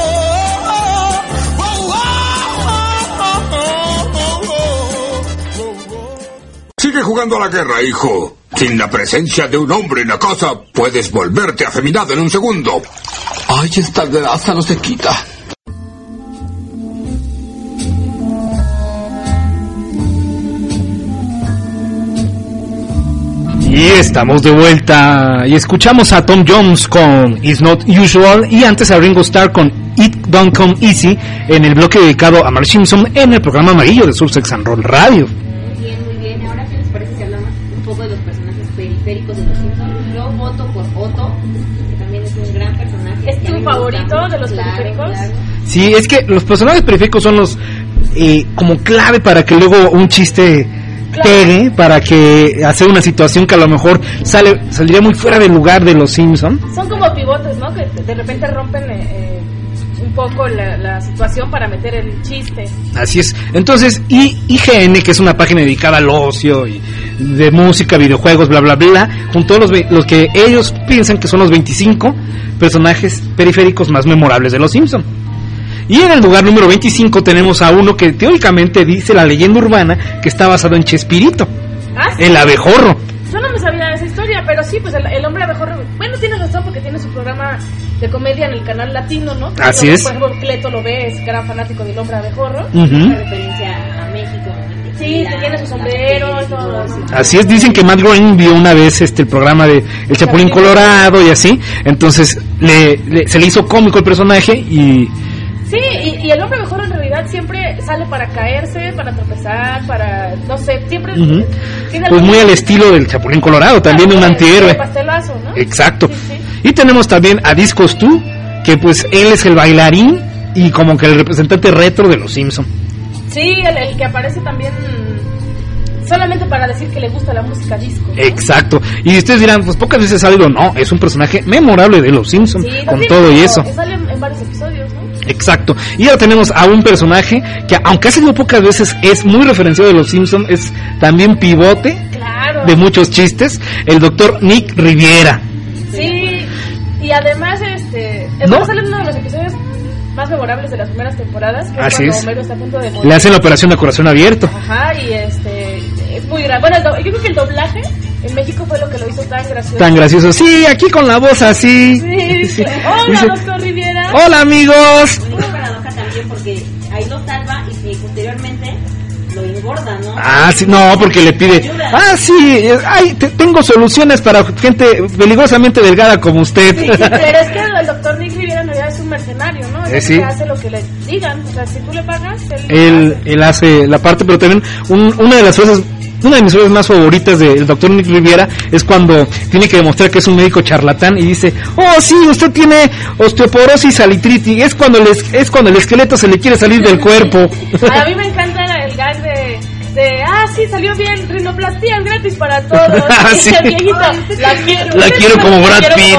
[SPEAKER 1] Sigue jugando a la guerra, hijo. Sin la presencia de un hombre en la casa, puedes volverte afeminado en un segundo. Ay, esta grasa no se quita.
[SPEAKER 2] Y estamos de vuelta y escuchamos a Tom Jones con It's Not Usual y antes a Ringo Starr con It Don't Come Easy en el bloque dedicado a Marge Simpson en el programa amarillo de Sussex and Roll Radio.
[SPEAKER 4] Muy bien. Ahora, ¿qué les parece si hablamos un poco de los personajes periféricos de los Simpsons? Yo voto por Otto, que también es un gran personaje.
[SPEAKER 3] ¿Es tu favorito de los periféricos?
[SPEAKER 4] Claro.
[SPEAKER 2] Sí, es que los personajes periféricos son los como clave para que luego un chiste pegue, para que hacer una situación que a lo mejor saldría muy fuera del lugar de los Simpsons.
[SPEAKER 3] Son como pivotes, ¿no? Que de repente rompen un poco la situación para meter el chiste.
[SPEAKER 2] Así es. Entonces, IGN, que es una página dedicada al ocio y de música, videojuegos, bla, bla, bla, junto a los que ellos piensan que son los 25 personajes periféricos más memorables de los Simpsons. Y en el lugar número 25 tenemos a uno que teóricamente dice la leyenda urbana que está basado en Chespirito,
[SPEAKER 3] ¿sí?
[SPEAKER 2] El abejorro.
[SPEAKER 3] Yo no me sabía esa historia, pero sí, pues el hombre abejorro, bueno, tiene razón porque tiene su programa de comedia en el canal latino, ¿no?
[SPEAKER 2] Así es.
[SPEAKER 3] Por ejemplo, Cleto lo ve, es gran fanático del hombre abejorro.
[SPEAKER 4] Una referencia a México.
[SPEAKER 3] Sí, que tiene su sombrero y todo.
[SPEAKER 2] Así es, dicen que Matt Groening vio una vez el programa de El Chapulín Colorado y así, entonces se le hizo cómico el personaje y...
[SPEAKER 3] Sí, y el hombre abejorro en realidad siempre sale para caerse, para tropezar, para, no sé, siempre... Tiene
[SPEAKER 2] pues muy al estilo del Chapulín Colorado, también un antihéroe.
[SPEAKER 3] Pastelazo, ¿no?
[SPEAKER 2] Exacto. Sí. Y tenemos también a Disco Stu, que pues él es el bailarín y como que el representante retro de los Simpsons.
[SPEAKER 3] Sí, el que aparece también solamente para decir que le gusta la música disco, ¿no?
[SPEAKER 2] Exacto. Y ustedes dirán, pues pocas veces ha salido, no, es un personaje memorable de los Simpsons,
[SPEAKER 3] sí,
[SPEAKER 2] con todo y eso.
[SPEAKER 3] Sale en varios episodios, ¿no?
[SPEAKER 2] Exacto. Y ahora tenemos a un personaje que, aunque ha salido pocas veces, es muy referenciado de los Simpsons, es también pivote de muchos chistes, el Dr. Nick Riviera.
[SPEAKER 3] Sí, y además sale en uno de los episodios más memorables de las primeras temporadas, que
[SPEAKER 2] así
[SPEAKER 3] es cuando
[SPEAKER 2] es.
[SPEAKER 3] Homero está a punto de morir.
[SPEAKER 2] Le hacen la operación de corazón abierto.
[SPEAKER 3] Ajá, y es muy grande. Bueno, yo creo que el doblaje en México fue lo que lo hizo tan gracioso.
[SPEAKER 2] Tan gracioso, sí, aquí con la voz así.
[SPEAKER 3] Sí. Hola, Dr. Riviera.
[SPEAKER 2] Hola, amigos.
[SPEAKER 4] Una paradoja también porque ahí lo salva y posteriormente lo engorda, ¿no?
[SPEAKER 2] Ah, sí, no, porque le pide, sí, tengo soluciones para gente peligrosamente delgada como usted.
[SPEAKER 3] Sí, pero es que el doctor Nick Riviera en realidad es un mercenario, ¿no? Él
[SPEAKER 2] sí.
[SPEAKER 3] hace lo que le digan, o sea, si tú le pagas,
[SPEAKER 2] él hace la parte, pero también una de mis frases más favoritas del doctor Nick Riviera es cuando tiene que demostrar que es un médico charlatán y dice, oh sí, usted tiene osteoporosis salitritis, es cuando el esqueleto se le quiere salir del cuerpo.
[SPEAKER 3] A mí me encanta el gag de sí, salió bien, rinoplastías gratis para todos.
[SPEAKER 2] Sí.
[SPEAKER 3] Viejito, la quiero
[SPEAKER 2] como Brad Pitt.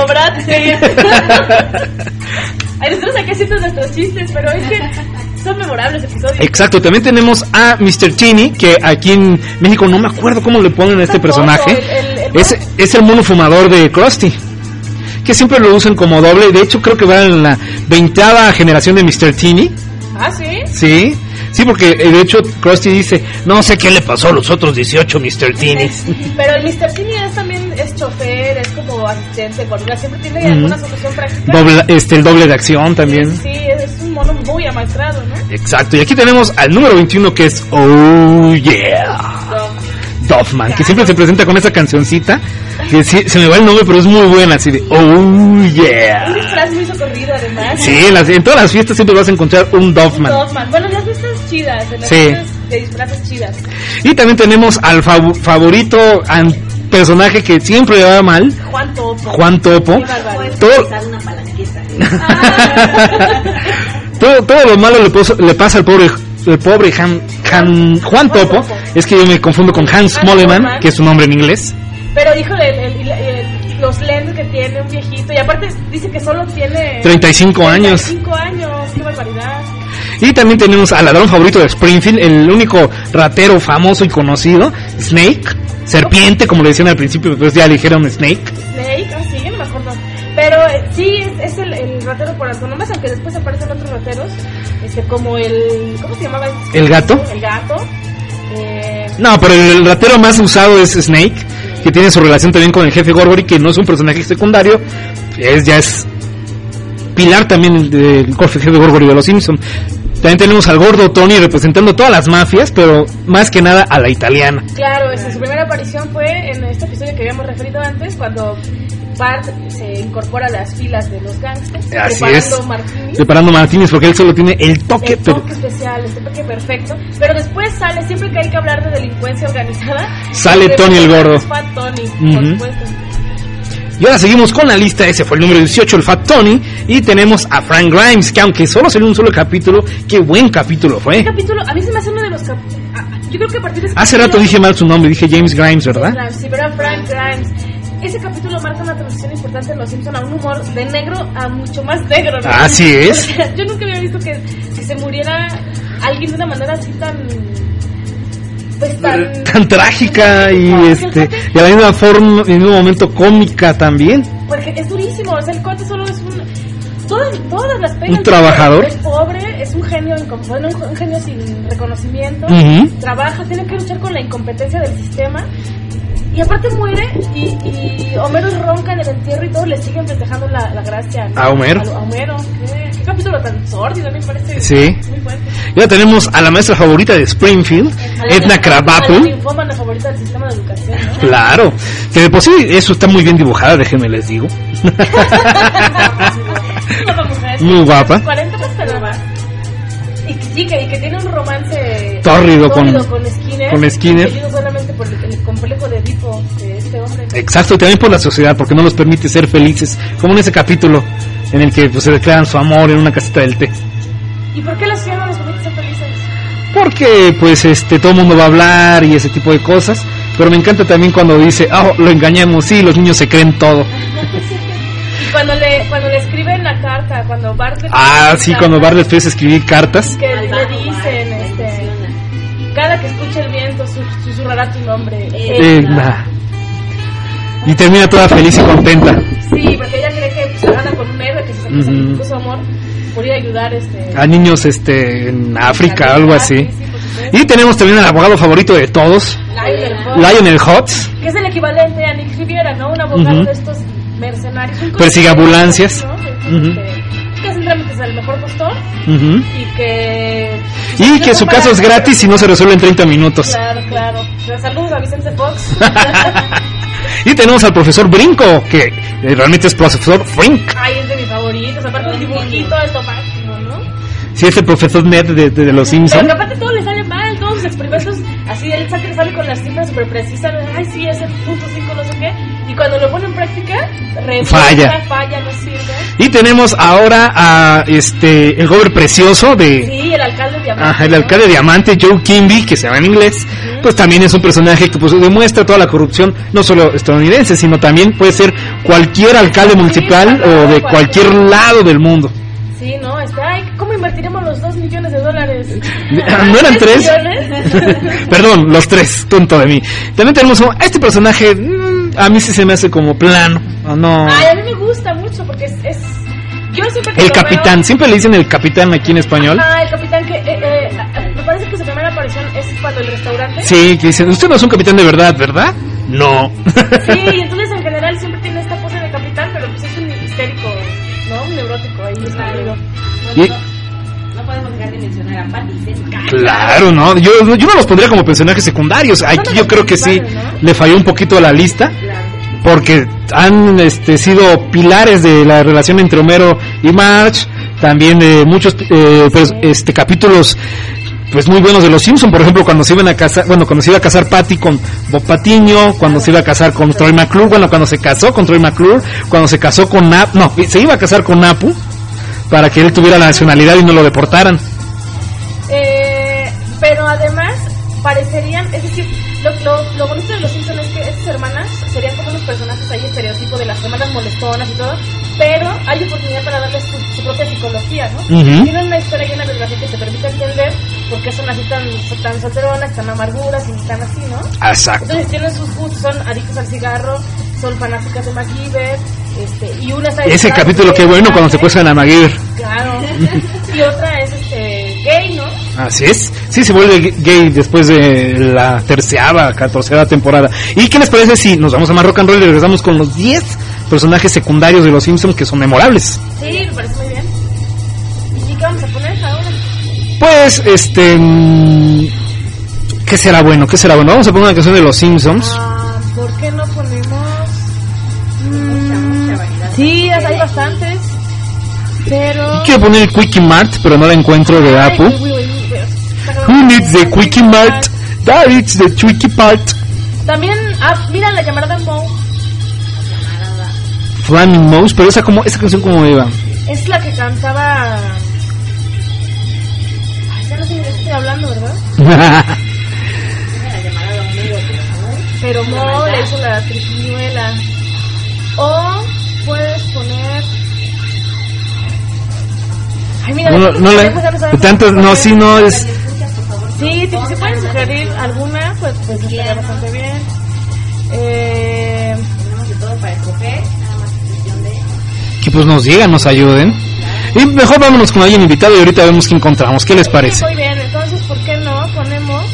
[SPEAKER 3] Ay, nosotros aquí haciendo nuestros chistes, pero es que son memorables episodios.
[SPEAKER 2] Exacto, también tenemos a Mr. Cheney, que aquí en México no me acuerdo cómo le ponen a este personaje. Es el mono fumador de Krusty, que siempre lo usan como doble. De hecho, creo que va en la 20ª generación de Mr. Teeny.
[SPEAKER 3] ¿Ah, sí?
[SPEAKER 2] Sí. Sí, porque de hecho Krusty dice, no sé qué le pasó a los otros 18 Mr. Teenies.
[SPEAKER 3] Pero el Mr. Teeny también es chofer, es como asistente, coordina, siempre tiene alguna solución práctica.
[SPEAKER 2] El doble de acción también.
[SPEAKER 3] Sí, es un mono muy amaestrado, ¿no?
[SPEAKER 2] Exacto, y aquí tenemos al número 21 que es Oh Yeah. Duffman, que siempre se presenta con esa cancioncita, que sí, se me va el nombre, pero es muy buena, así de Oh Yeah.
[SPEAKER 3] Un disfraz muy socorrido, además.
[SPEAKER 2] Sí, en todas las fiestas siempre vas a encontrar un Duffman.
[SPEAKER 3] Bueno, las fiestas chidas, en las
[SPEAKER 2] sí.
[SPEAKER 3] fiestas de disfraces chidas.
[SPEAKER 2] Y también tenemos al favorito personaje que siempre le va mal, Juan Topo. Todo lo malo le pasa al pobre Juan Topo. Es que yo me confundo con Hans Moleman, que es su nombre en inglés.
[SPEAKER 3] Pero híjole, los lentes que tiene un viejito, y aparte dice que solo tiene
[SPEAKER 2] 35 años.
[SPEAKER 3] 35 años, qué barbaridad.
[SPEAKER 2] Y también tenemos al ladrón favorito de Springfield, el único ratero famoso y conocido, Snake, serpiente, como le decían al principio, pues ya le dijeron Snake.
[SPEAKER 3] Snake, sí, no me acuerdo. Pero sí, es el ratero por antonomasia, aunque después aparecen otros rateros, como el, ¿cómo se llamaba?
[SPEAKER 2] ¿El gato?
[SPEAKER 3] El gato.
[SPEAKER 2] No, pero el ratero más usado es Snake, que tiene su relación también con el jefe Gorgory, que no es un personaje secundario, ya es pilar también del jefe Gorgory de los Simpsons. También tenemos al gordo Tony representando todas las mafias, pero más que nada a la italiana.
[SPEAKER 3] Claro, su primera aparición fue en este episodio que habíamos referido antes, cuando Bart se incorpora a las filas de los gangsters.
[SPEAKER 2] Así es. Preparando martinis, porque él solo tiene el toque
[SPEAKER 3] especial, este toque perfecto. Pero después sale, siempre que hay que hablar de delincuencia organizada,
[SPEAKER 2] sale Tony el gordo.
[SPEAKER 3] Fat Tony, por supuesto.
[SPEAKER 2] Y ahora seguimos con la lista. Ese fue el número 18, el Fat Tony. Y tenemos a Frank Grimes, que aunque solo salió un solo capítulo, qué buen capítulo fue.
[SPEAKER 3] Este capítulo, a mí se me hace uno de los yo creo que a partir de
[SPEAKER 2] hace rato dije mal su nombre, dije James Grimes, ¿verdad?
[SPEAKER 3] Sí, pero Frank Grimes. Ese capítulo marca una transición importante en Los Simpsons, a un humor de negro a mucho más negro, ¿no?
[SPEAKER 2] Así es.
[SPEAKER 3] Yo nunca había visto que se muriera alguien de una manera así tan
[SPEAKER 2] trágica y y a la misma forma, en un momento cómica también.
[SPEAKER 3] Porque es durísimo, o sea, el cuate solo es todas las penas.
[SPEAKER 2] Un trabajador.
[SPEAKER 3] Es pobre, es un genio un genio sin reconocimiento. Trabaja, tiene que luchar con la incompetencia del sistema. Y aparte muere y Homero ronca en el entierro y todos le siguen festejando la gracia, ¿no?
[SPEAKER 2] A Homero.
[SPEAKER 3] A Homero. ¿Qué capítulo tan sórdido? A mí me parece muy fuerte.
[SPEAKER 2] Ya tenemos a la maestra favorita de Springfield, Edna Krabappel.
[SPEAKER 3] La linfómana favorita del sistema de educación, ¿no?
[SPEAKER 2] Claro, que de por sí eso está muy bien dibujada, déjenme les digo. Muy guapa.
[SPEAKER 3] 40 pero más. Y que tiene un romance
[SPEAKER 2] tórrido con Skinner.
[SPEAKER 3] Solamente por el complejo de Edipo de este hombre.
[SPEAKER 2] Exacto, y también por la sociedad, porque no los permite ser felices, como en ese capítulo en el que se declaran su amor en una casita del té.
[SPEAKER 3] ¿Y por qué la sociedad no los permite ser felices?
[SPEAKER 2] Porque pues todo el mundo va a hablar y ese tipo de cosas, pero me encanta también cuando dice, lo engañamos, sí, los niños se creen todo.
[SPEAKER 3] Y cuando le escriben la carta, cuando Bart
[SPEAKER 2] cuando Bart les empieza a escribir cartas,
[SPEAKER 3] que le dicen, cada que escuche el viento susurrará tu nombre, Edna.
[SPEAKER 2] Y termina toda feliz y contenta.
[SPEAKER 3] Sí, porque ella cree que se gana con un héroe que se sacrificó su amor por ir a ayudar
[SPEAKER 2] a niños en África, algo así. Y tenemos también al abogado favorito de todos, Lionel Hutz,
[SPEAKER 3] que es el equivalente a Nick Riviera, ¿no? Un abogado de estos mercenarios,
[SPEAKER 2] persigue ambulancias,
[SPEAKER 3] ¿no? Que hacen trámites al mejor postor
[SPEAKER 2] y que su caso es gratis y no se resuelve en 30 minutos.
[SPEAKER 3] Claro. Saludos a Vicente Fox.
[SPEAKER 2] Y tenemos al profesor Brinco, que realmente es profesor Frink.
[SPEAKER 3] Ay, es de mis favoritos, aparte del dibujito, esto máximo, ¿no?
[SPEAKER 2] Sí, es el profesor Ned de los Simpsons.
[SPEAKER 3] Pero aparte todo le sale mal, todos sus experimentos, así él sale con las cifras súper precisas, ay sí, es el punto 5, no sé qué, y cuando lo pone en práctica, falla, no sirve.
[SPEAKER 2] Y tenemos ahora a el Gober precioso de...
[SPEAKER 3] Sí, el alcalde diamante.
[SPEAKER 2] Ajá, el alcalde diamante, Joe Quimby, que se llama en inglés, pues también es un personaje que pues demuestra toda la corrupción, no solo estadounidense, sino también puede ser cualquier alcalde municipal o de cualquier lado del mundo.
[SPEAKER 3] Sí, no, ¿cómo invertiremos los $2 millones?
[SPEAKER 2] ¿No eran 3? Perdón, los 3, tonto de mí. También tenemos a este personaje, a mí sí se me hace como plano. No.
[SPEAKER 3] Ay, a mí me gusta. gusta mucho porque es yo siempre que
[SPEAKER 2] El
[SPEAKER 3] lo
[SPEAKER 2] capitán,
[SPEAKER 3] veo,
[SPEAKER 2] siempre le dicen el capitán aquí en español.
[SPEAKER 3] el capitán que me parece que su primera aparición es cuando el restaurante.
[SPEAKER 2] Sí, que dicen, usted no es un capitán de verdad, ¿verdad? No.
[SPEAKER 3] Sí, y entonces en general siempre tiene esta pose de capitán, pero pues es un histérico, ¿no? Un neurótico ahí está.
[SPEAKER 4] No podemos dejar de mencionar a Patty.
[SPEAKER 2] Claro, ¿no? Yo no los pondría como personajes secundarios. Aquí yo creo que sí le falló un poquito a la lista. Porque han sido pilares de la relación entre Homero y Marge. También de muchos capítulos pues muy buenos de los Simpson. Por ejemplo, cuando se iban a casar, cuando se iba a casar Patty con Bob Patiño, cuando se iba a casar con Troy McClure, cuando se casó con Troy McClure, cuando se casó con se iba a casar con Apu para que él tuviera la nacionalidad y no lo deportaran.
[SPEAKER 3] Pero además parecerían, es decir, lo bonito de los Simpsons es que estas hermanas serían como unos personajes ahí estereotipo de las hermanas molestonas y todo, pero hay oportunidad para darles su propia psicología, ¿no? Tienen una historia y una biografía que se permite entender por qué son así tan solteronas, tan amarguras y tan así, ¿no?
[SPEAKER 2] Exacto.
[SPEAKER 3] Entonces tienen sus gustos, son adictos al cigarro, son fanáticas de MacGyver, y una está
[SPEAKER 2] ese capítulo qué bueno cuando se cuestan a MacGyver.
[SPEAKER 3] Claro. Y otra es gay, ¿no?
[SPEAKER 2] Así es, sí, se vuelve gay después de la 14ª temporada. ¿Y qué les parece si nos vamos a más rock and roll y regresamos con los 10 personajes secundarios de los Simpsons que son memorables?
[SPEAKER 3] Sí, me parece muy bien. ¿Y qué vamos a poner ahora?
[SPEAKER 2] Pues, ¿qué será bueno? Vamos a poner una canción de los Simpsons.
[SPEAKER 3] ¿Por qué no ponemos? Mucha variedad. Sí, hay bastantes. Pero...
[SPEAKER 2] Quiero poner el Quickie Mart, pero no la encuentro de Apu. Who needs the Quickie Mart? That is the Quickie part.
[SPEAKER 3] También, mira la llamarada Moe.
[SPEAKER 2] Flaming Mouse, pero esa canción como iba.
[SPEAKER 3] Es la que cantaba. Ya no sé de qué estoy hablando, ¿verdad? Pero Moe le hizo la triquiñuela. O puedes poner. Ay, mira,
[SPEAKER 2] no es.
[SPEAKER 3] Sí, si pueden sugerir alguna, pues estaría bastante bien.
[SPEAKER 4] Tenemos de todo para escoger, nada más cuestión de...
[SPEAKER 2] Que pues nos digan, nos ayuden. Y mejor vámonos con alguien invitado y ahorita vemos qué encontramos. ¿Qué les parece?
[SPEAKER 3] Muy bien, entonces, ¿por qué no ponemos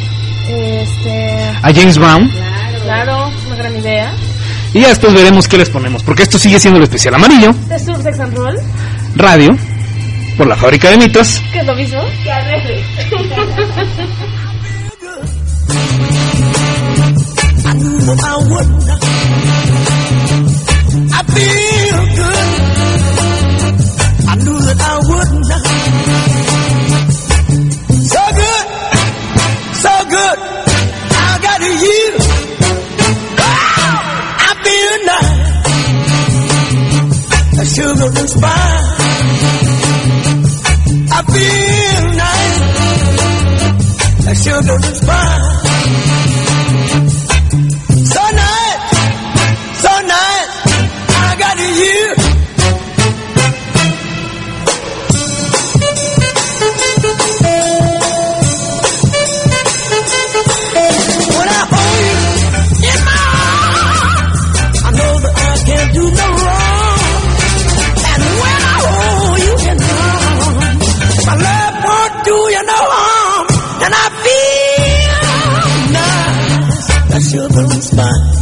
[SPEAKER 2] a James Brown?
[SPEAKER 3] Claro, una gran idea.
[SPEAKER 2] Y ya después veremos qué les ponemos, porque esto sigue siendo el especial amarillo.
[SPEAKER 3] De Surf, Sex and Roll
[SPEAKER 2] Radio, por la Fábrica de Mitos.
[SPEAKER 3] ¿Qué es lo mismo? Que al revés.
[SPEAKER 5] I feel good. I knew that I would not. So good, so good. I got you. I feel nice. The sugar and spice. I feel nice. The sugar and spice. So nice, so nice. I got you. When I hold you in my arms, I know that I can't do no wrong. And when I hold you in my arms, my love won't do you no harm. And I feel nice. That sugar and spice.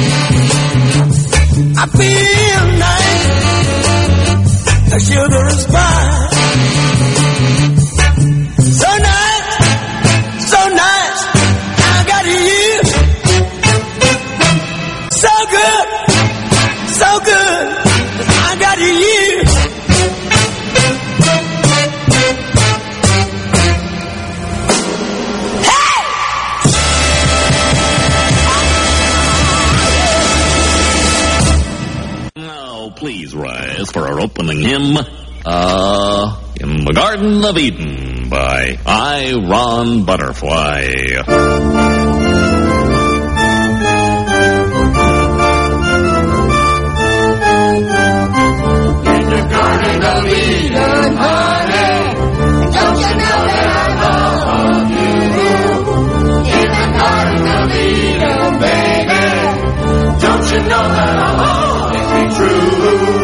[SPEAKER 5] I feel nice, the sugar and spice. So nice, so nice, I got you. So good, I got you.
[SPEAKER 20] Please rise for our opening hymn, In the Garden of Eden by I. Ron Butterfly.
[SPEAKER 5] In the Garden of Eden, honey, don't you know that I love you? In the Garden of Eden, baby, don't you know that I'll always be true?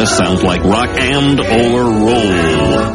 [SPEAKER 20] sounds like rock and or roll.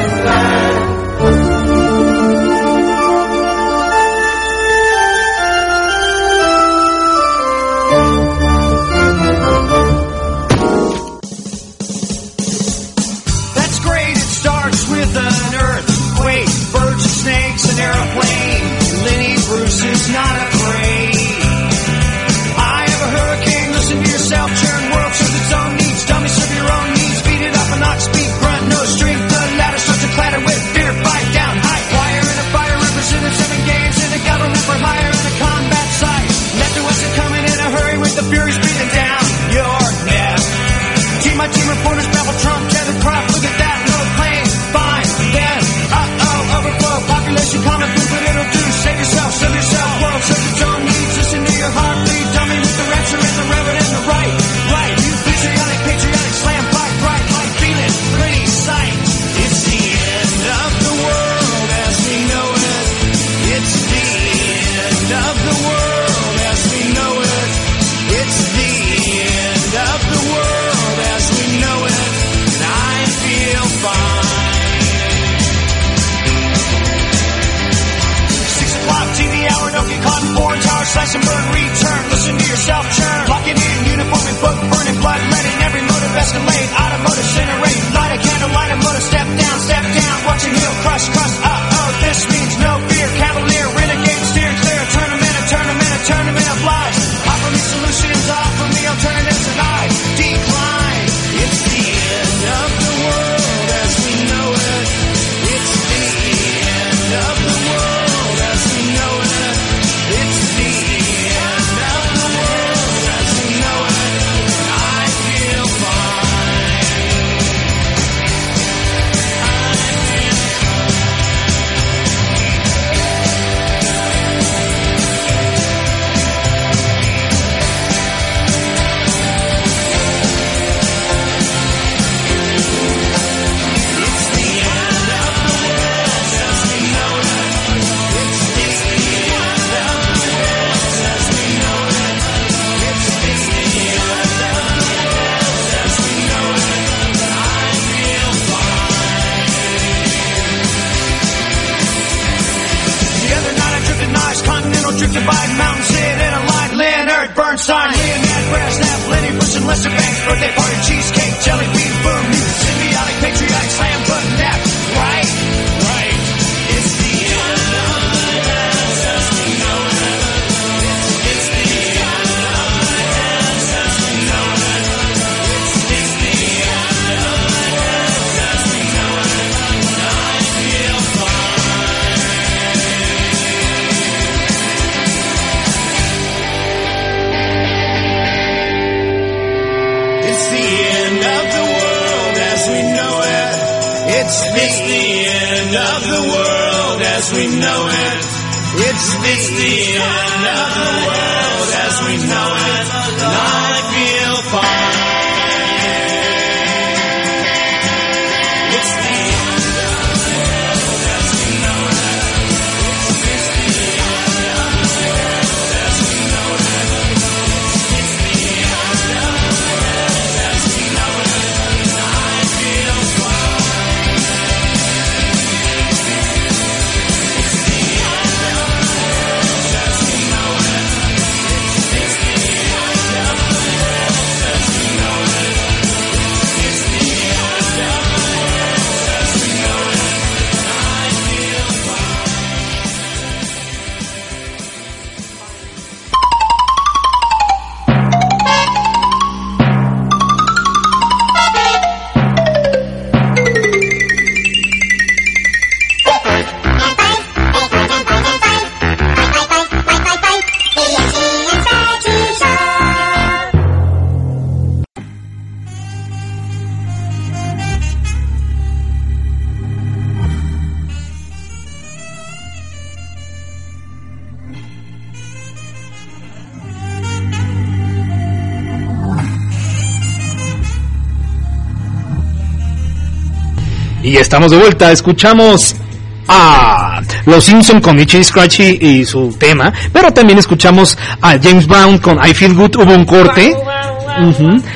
[SPEAKER 5] That's great, it starts with an earthquake, birds and snakes, an airplane. Lenny Bruce is not afraid. I have a hurricane, listen to yourself, churn, world serves its own needs, dummy serve your own needs, beat it up a knock, speed, grunt, no strength, the ladder starts to clatter with fear, fight down, high wire and a fire, represented 7 games in the government for hire and a combat site. Left to West coming in a hurry with the furies breathing down your neck. Team by team reporters babble Trump, Kevin Crop, look at that, no plane, fine, then, overflow, population, common food, but it'll do, save yourself, serve yourself, world serves its own needs, listen to your heartbeat, dummy with the rapture and the reverend and the right, you patriotic, slam, fight, bright, light, feeling, pretty sight. It's the end of the world as we know it, it's the end of the world as we know it, it's the end of the world as we know it, and I feel fine. 6 o'clock TV hour, don't get caught in foreign tower, slash and burn, return, listen to yourself churn, locking in uniform and book, burning blood, letting every motive escalate, automotive incinerate, light a candle, light a motor, step down, watching heel crush, this means no fear, cavalier, renegade, steering clear, a tournament of lies, offer me solutions, offer me alternatives, and I decline. It's the end of the world as we know it, it's the end of the world as we know it, it's the end of the world as we know it, and I feel fine. Drifted by mountains, sit in a line, Leonard Bernstein, Leonard Brasnap, Lenny Bruce and Lester Banks, birthday party, cheesecake, jelly bean, boom, symbiotic, patriotic, slam, button, nap, right, it's the end of the world as we know it, it's the end of the world as we know it, it's the end of the world as we know it, and I feel fine. It's the end of the world as we know it. It's the end of the world as we know it. It's the end of the world as we know it. And I feel fine. It's the end of the world as we know it. It's the end of the world as we know it. It's the end of the world as we know it. And I feel fine. It's the end of the world as we know it. It's the end of the world as we know it. It's the end of the world as we know it. And I feel fine.
[SPEAKER 2] Y estamos de vuelta, escuchamos a Los Simpson con Itchy Scratchy y su tema, pero también escuchamos a James Brown con I Feel Good, hubo un corte.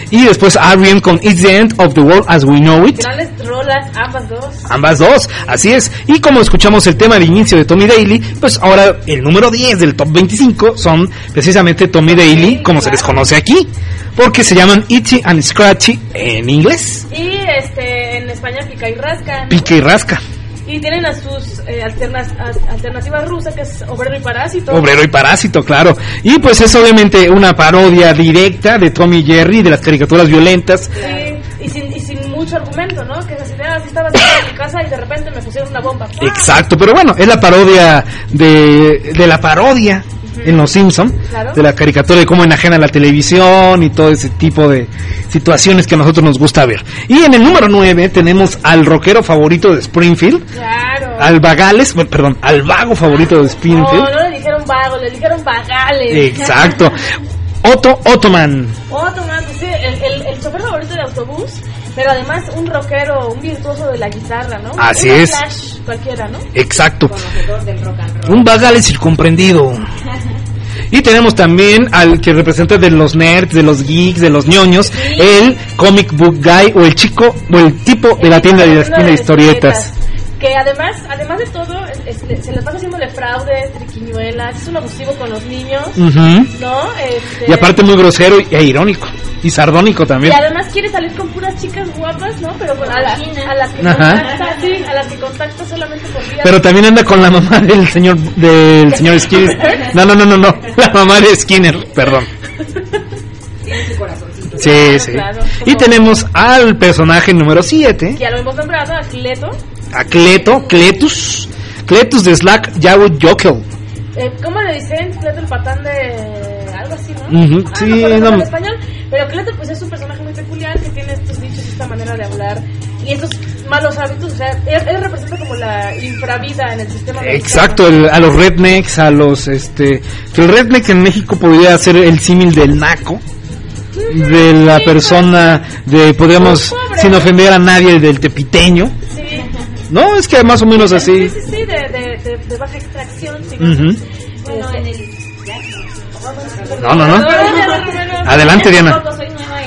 [SPEAKER 2] Y después R.E.M. con It's the End of the World as We Know It.
[SPEAKER 3] Grandes rolas,
[SPEAKER 2] Ambas dos, así es. Y como escuchamos el tema de inicio de Tommy Daly, pues ahora el número 10 del top 25 son precisamente Tommy Daly, como se les conoce aquí, porque se llaman Itchy and Scratchy en inglés.
[SPEAKER 3] Y en España Pica y Rasca, ¿no?
[SPEAKER 2] Pica y Rasca.
[SPEAKER 3] Y tienen a sus alternativas rusas, que es Obrero y Parásito.
[SPEAKER 2] Obrero y Parásito, claro. Y pues es obviamente una parodia directa de Tom y Jerry, de las caricaturas violentas.
[SPEAKER 3] Sí, y sin mucho argumento, ¿no? Que así estaba en mi casa y de repente me pusieron una bomba. ¡Pah!
[SPEAKER 2] Exacto, pero bueno, es la parodia de la parodia en Los Simpson,
[SPEAKER 3] claro,
[SPEAKER 2] de la caricatura de cómo enajena la televisión y todo ese tipo de situaciones que a nosotros nos gusta ver. Y en el número 9 tenemos al rockero favorito de Springfield,
[SPEAKER 3] claro,
[SPEAKER 2] al vago favorito de Springfield.
[SPEAKER 3] No le dijeron vago, le dijeron vagales.
[SPEAKER 2] Exacto. Ottoman,
[SPEAKER 3] pues sí, el chofer favorito de autobús, pero además un rockero, un virtuoso de la guitarra, ¿no?
[SPEAKER 2] Así
[SPEAKER 3] un
[SPEAKER 2] es.
[SPEAKER 3] Flash cualquiera, ¿no?
[SPEAKER 2] Exacto.
[SPEAKER 4] Conocedor del rock and roll.
[SPEAKER 2] Un vagales incomprendido. Y tenemos también al que representa de los nerds, de los geeks, de los ñoños, sí, el comic book guy o el chico o el tipo de la tienda de historietas.
[SPEAKER 3] Que además de todo, se les pasa haciéndole fraudes, triquiñuelas, es un abusivo con los niños, ¿no?
[SPEAKER 2] Y aparte muy grosero e irónico, y sardónico también.
[SPEAKER 3] Y además quiere salir con puras chicas guapas, ¿no? Pero a las que contacta solamente por día.
[SPEAKER 2] Pero también anda con la mamá del señor Skinner. No, la mamá de Skinner, perdón.
[SPEAKER 4] Tiene su corazoncito.
[SPEAKER 2] Sí. Claro, y tenemos al personaje número 7.
[SPEAKER 3] Que ya lo hemos nombrado, a
[SPEAKER 2] Cletus de Slack Yahoo Jokel.
[SPEAKER 3] ¿Cómo le dicen? Cleto el patán de algo así, ¿no?
[SPEAKER 2] Sí,
[SPEAKER 3] no en español. Pero Cleto pues es un personaje muy peculiar que tiene estos dichos, esta manera de hablar y estos malos hábitos. O sea, él representa como la infravida en el sistema.
[SPEAKER 2] Exacto, a los rednecks, a los que el redneck en México podría ser el símil del naco, de la persona de, podríamos, sin ofender a nadie, del tepiteño.
[SPEAKER 3] Sí.
[SPEAKER 2] No, es que más o menos así.
[SPEAKER 3] Sí, de baja extracción. Sí,
[SPEAKER 4] bueno, en el...
[SPEAKER 2] No. Adelante, Diana.
[SPEAKER 4] Soy nueva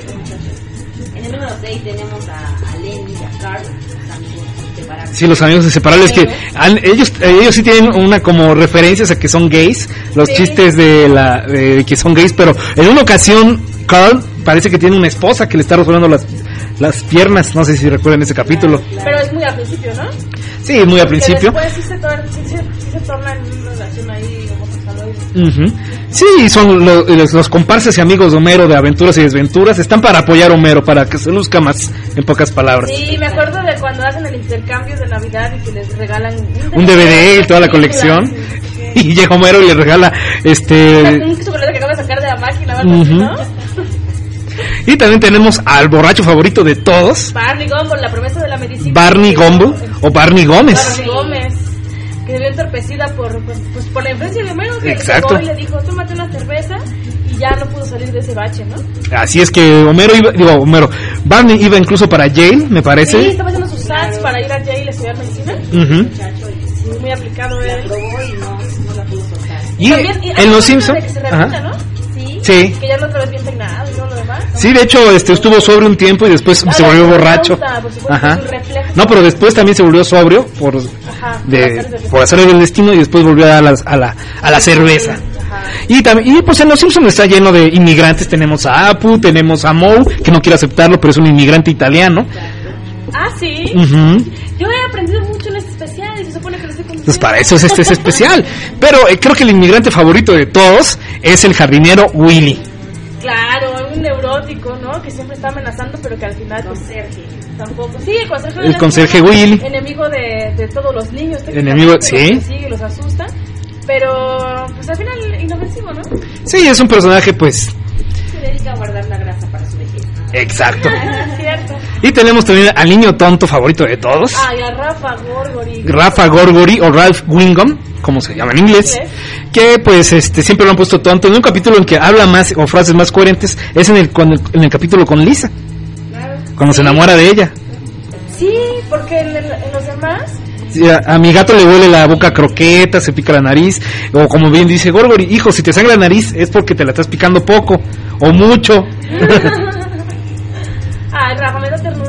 [SPEAKER 4] en el número 6 tenemos a Lenny y a Carl, los amigos inseparables.
[SPEAKER 2] Sí, los amigos inseparables, que ellos sí tienen una como referencias a que son gays, los chistes de que son gays, pero en una ocasión Carl parece que tiene una esposa que le está rozando las piernas, no sé si recuerdan ese capítulo.
[SPEAKER 3] Pero es muy al principio, ¿no?
[SPEAKER 2] Sí, muy al principio.
[SPEAKER 3] Después sí se torna en una relación ahí homosexual.
[SPEAKER 2] Sí, son los comparsas y amigos de Homero de Aventuras y Desventuras, están para apoyar a Homero, para que se luzca más, en pocas palabras.
[SPEAKER 3] Sí, me acuerdo de cuando hacen el intercambio de Navidad y que les regalan
[SPEAKER 2] un DVD y toda la colección. Y llega Homero y le regala
[SPEAKER 3] un chocolate que acaba de sacar de la máquina, ¿verdad? ¿No?
[SPEAKER 2] Y también tenemos al borracho favorito de todos,
[SPEAKER 3] Barney Gumble, la promesa de la medicina.
[SPEAKER 2] Barney Gumble o Barney Gómez.
[SPEAKER 3] Barney Gómez, que se vio entorpecida por la influencia de Homero, que
[SPEAKER 2] exacto,
[SPEAKER 3] llegó y le dijo, tómate una cerveza, y ya no pudo salir de ese bache, ¿no?
[SPEAKER 2] Así es que Barney iba incluso para Yale, me parece.
[SPEAKER 3] Sí, estaba haciendo sus stats para ir a Yale a estudiar medicina. Sí, muy aplicado él.
[SPEAKER 4] La probó y no la pudo soltar.
[SPEAKER 2] Y en Los Simpson,
[SPEAKER 3] ¿no? Sí. Que ya no otra vez bien peinado y todo lo demás.
[SPEAKER 2] Sí, de hecho, estuvo sobrio un tiempo y después se volvió borracho. No, pero después también se volvió sobrio por hacer el destino y después volvió a la cerveza. Y pues en Los Simpsons está lleno de inmigrantes. Tenemos a Apu, tenemos a Moe, que no quiere aceptarlo, pero es un inmigrante italiano.
[SPEAKER 3] Ah, sí. Yo he aprendido mucho en este especial y se supone que lo estoy conociendo.
[SPEAKER 2] Pues para eso es especial. Pero creo que el inmigrante favorito de todos es el jardinero Willy.
[SPEAKER 3] Claro, un neurótico, ¿no? Que siempre está amenazando, pero que al final...
[SPEAKER 4] Conserje.
[SPEAKER 3] Tampoco. Sí,
[SPEAKER 2] el conserje Willy.
[SPEAKER 3] Enemigo de todos los niños.
[SPEAKER 2] Enemigo, sí.
[SPEAKER 3] Los sigue, los asusta. Pero, pues al final, inofensivo, ¿no?
[SPEAKER 2] Sí, es un personaje, pues...
[SPEAKER 4] Se dedica a guardar la grasa para su vejez.
[SPEAKER 2] Exacto.
[SPEAKER 3] Cierto.
[SPEAKER 2] Y tenemos también al niño tonto favorito de todos.
[SPEAKER 3] Y a Rafa Gorgori.
[SPEAKER 2] Rafa Gorgori o Ralph Wingham, como se llama en inglés. Que pues siempre lo han puesto tonto. En un capítulo en que habla más o frases más coherentes es en el capítulo con Lisa. Claro. Cuando se enamora de ella.
[SPEAKER 3] Sí, porque en los demás...
[SPEAKER 2] Sí, a mi gato le huele la boca a croqueta, se pica la nariz, o como bien dice Gorgori, hijo, si te sangra la nariz es porque te la estás picando poco o mucho.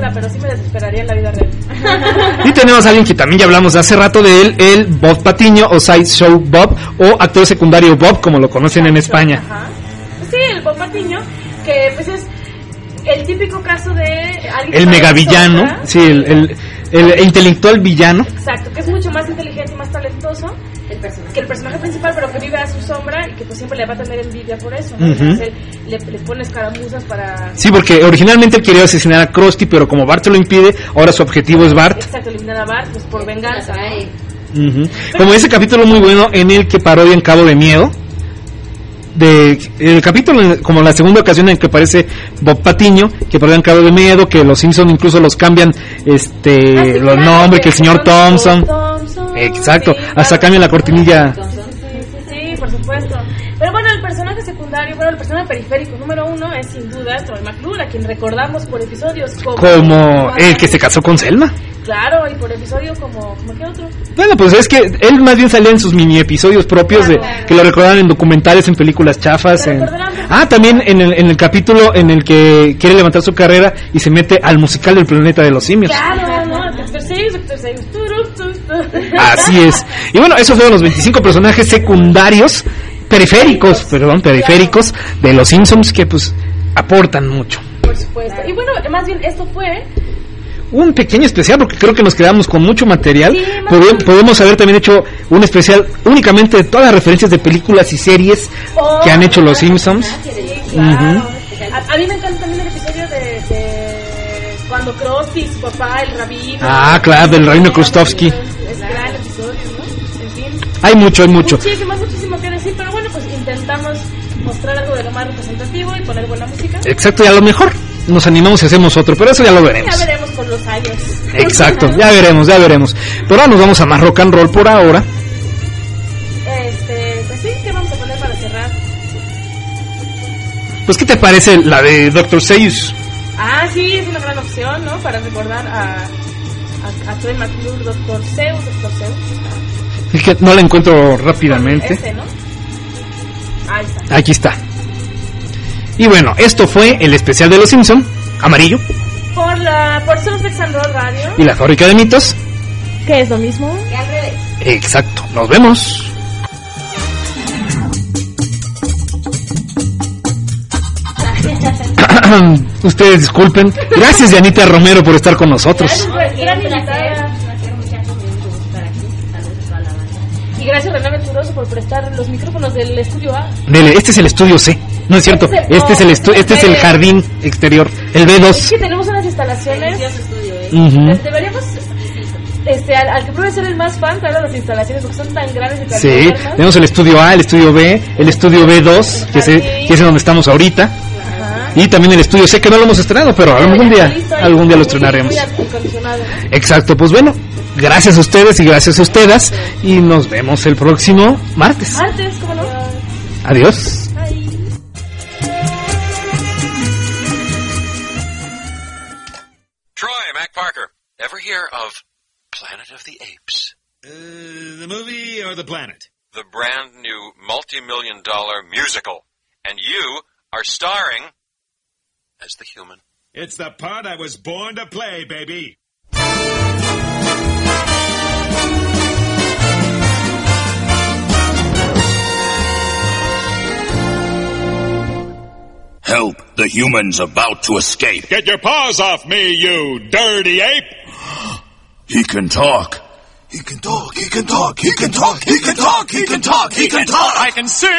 [SPEAKER 3] película, pero sí me desesperaría en la vida real.
[SPEAKER 2] Y tenemos a alguien que también ya hablamos hace rato de él, el Bob Patiño, o Sideshow Bob, o actor secundario Bob, como lo conocen en España.
[SPEAKER 3] Ajá. Sí, el Bob Patiño, que pues es el típico caso de alguien
[SPEAKER 2] el megavillano, sí, el intelectual villano.
[SPEAKER 3] Exacto, que es mucho más inteligente y más talentoso que el personaje principal, pero que vive a su sombra y que pues siempre le va a tener envidia por eso, ¿no? Entonces él le pone escaramuzas para...
[SPEAKER 2] Sí, porque originalmente él quería asesinar a Krusty, pero como Bart se lo impide, ahora su objetivo es Bart.
[SPEAKER 3] Exacto, eliminar a Bart, pues por venganza, ¿no?
[SPEAKER 2] Como ese capítulo muy bueno en el que parodian Cabo de Miedo. El capítulo, como la segunda ocasión en que aparece Bob Patiño, que parodian Cabo de Miedo, que los Simpsons incluso los cambian los nombres, que el señor Thompson. Exacto,
[SPEAKER 3] sí,
[SPEAKER 2] hasta cambian la cortinilla.
[SPEAKER 3] Sí, por supuesto. Pero bueno, el personaje secundario, el personaje periférico número 1 es sin duda Troy McClure, a quien recordamos por episodios
[SPEAKER 2] como el que se casó con Selma.
[SPEAKER 3] Claro, y por episodio como ¿qué otro?
[SPEAKER 2] Bueno, pues es que él más bien salía en sus mini episodios propios que lo recordaban en documentales, en películas chafas. También en el capítulo en el que quiere levantar su carrera y se mete al musical del Planeta de los Simios.
[SPEAKER 3] Claro, ¿no? Doctor Seuss.
[SPEAKER 2] Así es. Y bueno, esos fueron los 25 personajes secundarios, periféricos de los Simpsons que pues aportan mucho.
[SPEAKER 3] Por supuesto. Y bueno, más bien esto fue
[SPEAKER 2] un pequeño especial porque creo que nos quedamos con mucho material. Podemos haber también hecho un especial únicamente de todas las referencias de películas y series que han hecho los Simpsons.
[SPEAKER 3] Sí, claro. A mí me encanta también el episodio de cuando Krusty, su papá, el rabino.
[SPEAKER 2] Claro, del rabino Krustovsky.
[SPEAKER 3] Es gran episodio, ¿no? En fin.
[SPEAKER 2] Hay mucho.
[SPEAKER 3] Muchísimo que decir, pero bueno, pues intentamos mostrar algo de lo más representativo y poner buena música.
[SPEAKER 2] Exacto, y a lo mejor nos animamos y hacemos otro, pero eso ya lo veremos.
[SPEAKER 3] Ya veremos con los años.
[SPEAKER 2] Exacto, ya veremos. Pero ahora nos vamos a más rock and roll por ahora.
[SPEAKER 3] Pues sí, ¿qué vamos a poner para cerrar?
[SPEAKER 2] Pues, ¿qué te parece la de Dr. Seuss?
[SPEAKER 3] Sí, es una gran opción, ¿no? Para recordar a Troy McClure, Dr. Seuss.
[SPEAKER 2] Es que no la encuentro rápidamente.
[SPEAKER 3] ¿No? Ahí está.
[SPEAKER 2] Aquí está. Y bueno, esto fue el especial de los Simpson, amarillo.
[SPEAKER 3] Por Solo Sex and Roll Radio.
[SPEAKER 2] Y la Fábrica de Mitos.
[SPEAKER 3] Que es lo mismo.
[SPEAKER 4] Que al revés.
[SPEAKER 2] Exacto, nos vemos. Ustedes disculpen. Gracias, Dianita Romero, por estar con nosotros.
[SPEAKER 3] Y gracias, René Venturoso, por prestar los micrófonos del estudio A.
[SPEAKER 2] Este es el estudio C. No es cierto. Este es el jardín exterior, el B2.
[SPEAKER 3] Es que tenemos unas instalaciones. Deberíamos al que pruebe ser el más fan, claro, las instalaciones porque son tan grandes y tan
[SPEAKER 2] modernas. Tenemos el estudio A, el estudio B, el estudio B2, que es en donde estamos ahorita. Y también el estudio C, que no lo hemos estrenado, pero algún día lo estrenaremos. Exacto, pues bueno, gracias a ustedes y gracias a ustedes, y nos vemos el próximo martes.
[SPEAKER 3] ¿Cómo no?
[SPEAKER 2] Adiós.
[SPEAKER 21] Troy MacParker, ever hear of Planet of the Apes?
[SPEAKER 14] The movie or the planet?
[SPEAKER 21] The brand new multi-million-dollar musical. And you are starring as the human.
[SPEAKER 14] It's the part I was born to play, baby.
[SPEAKER 12] Help, the human's about to escape.
[SPEAKER 14] Get your paws off me, you dirty ape!
[SPEAKER 12] He can talk. He can talk, he can talk, he can talk, he can talk, he can talk, he can talk!
[SPEAKER 14] I can sing!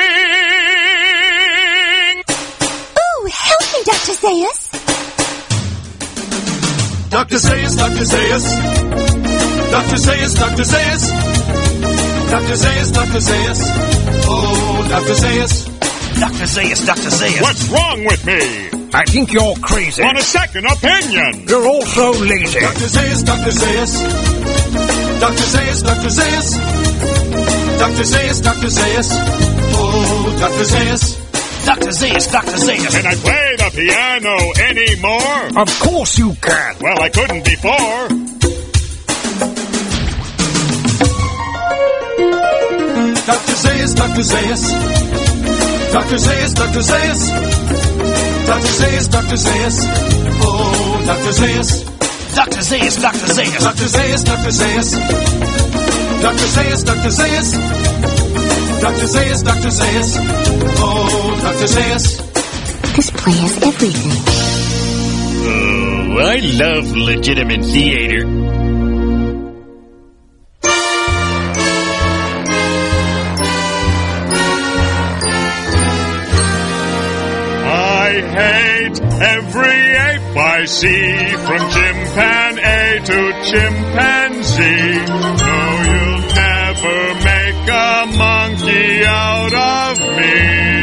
[SPEAKER 13] Ooh, help me, Dr. Zayas.
[SPEAKER 8] Dr. Zayas, Dr. Zayas. Dr. Zayas, Dr. Zayas. Dr. Zayas, Dr. Zayas. Oh, Dr. Zayas.
[SPEAKER 12] Dr. Zayas, Dr. Zayas.
[SPEAKER 14] What's wrong with me?
[SPEAKER 12] I think you're crazy.
[SPEAKER 14] Want a second opinion?
[SPEAKER 12] You're also lazy.
[SPEAKER 8] Dr. Zayas, Dr. Zayas. Dr. Zayas, Dr. Zayas. Dr. Zayas, Dr. Zayas. Oh, Dr. Zayas.
[SPEAKER 12] Dr. Zayas, Dr. Zayas.
[SPEAKER 14] Can I play the piano anymore?
[SPEAKER 12] Of course you can.
[SPEAKER 14] Well, I couldn't before.
[SPEAKER 8] Dr. Zayas, Dr. Zayas. Dr. Zayas, Dr. Zayas. Dr. Zayas, Dr. Zayas. Oh, Dr. Zayas. Dr. Zayas, Dr. Zayas. Dr. Zayas, Dr. Zayas. Dr. Zayas, Dr. Zayas. Dr. Zayas, Dr. Zayas. Oh, Dr. Zayas.
[SPEAKER 13] This play has everything.
[SPEAKER 18] Oh, I love legitimate theater.
[SPEAKER 6] I hate every ape I see, from chimpanzee to chimpanzee. No, you'll never make a monkey out of me.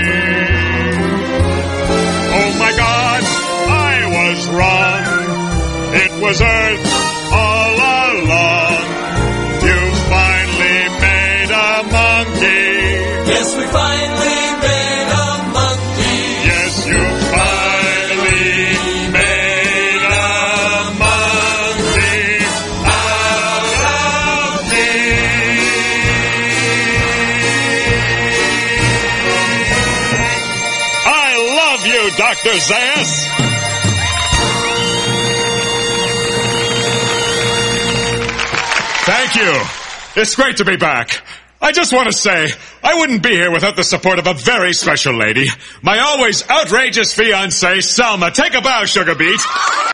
[SPEAKER 6] Oh my God, I was wrong. It was Earth all along. You finally made a monkey.
[SPEAKER 5] Yes, we finally made a monkey.
[SPEAKER 6] Yes, you finally made a monkey out of me. I love you, Dr. Zayas. Thank you. It's great to be back. I just want to say, I wouldn't be here without the support of a very special lady. My always outrageous fiancée, Selma. Take a bow, Sugar Beat.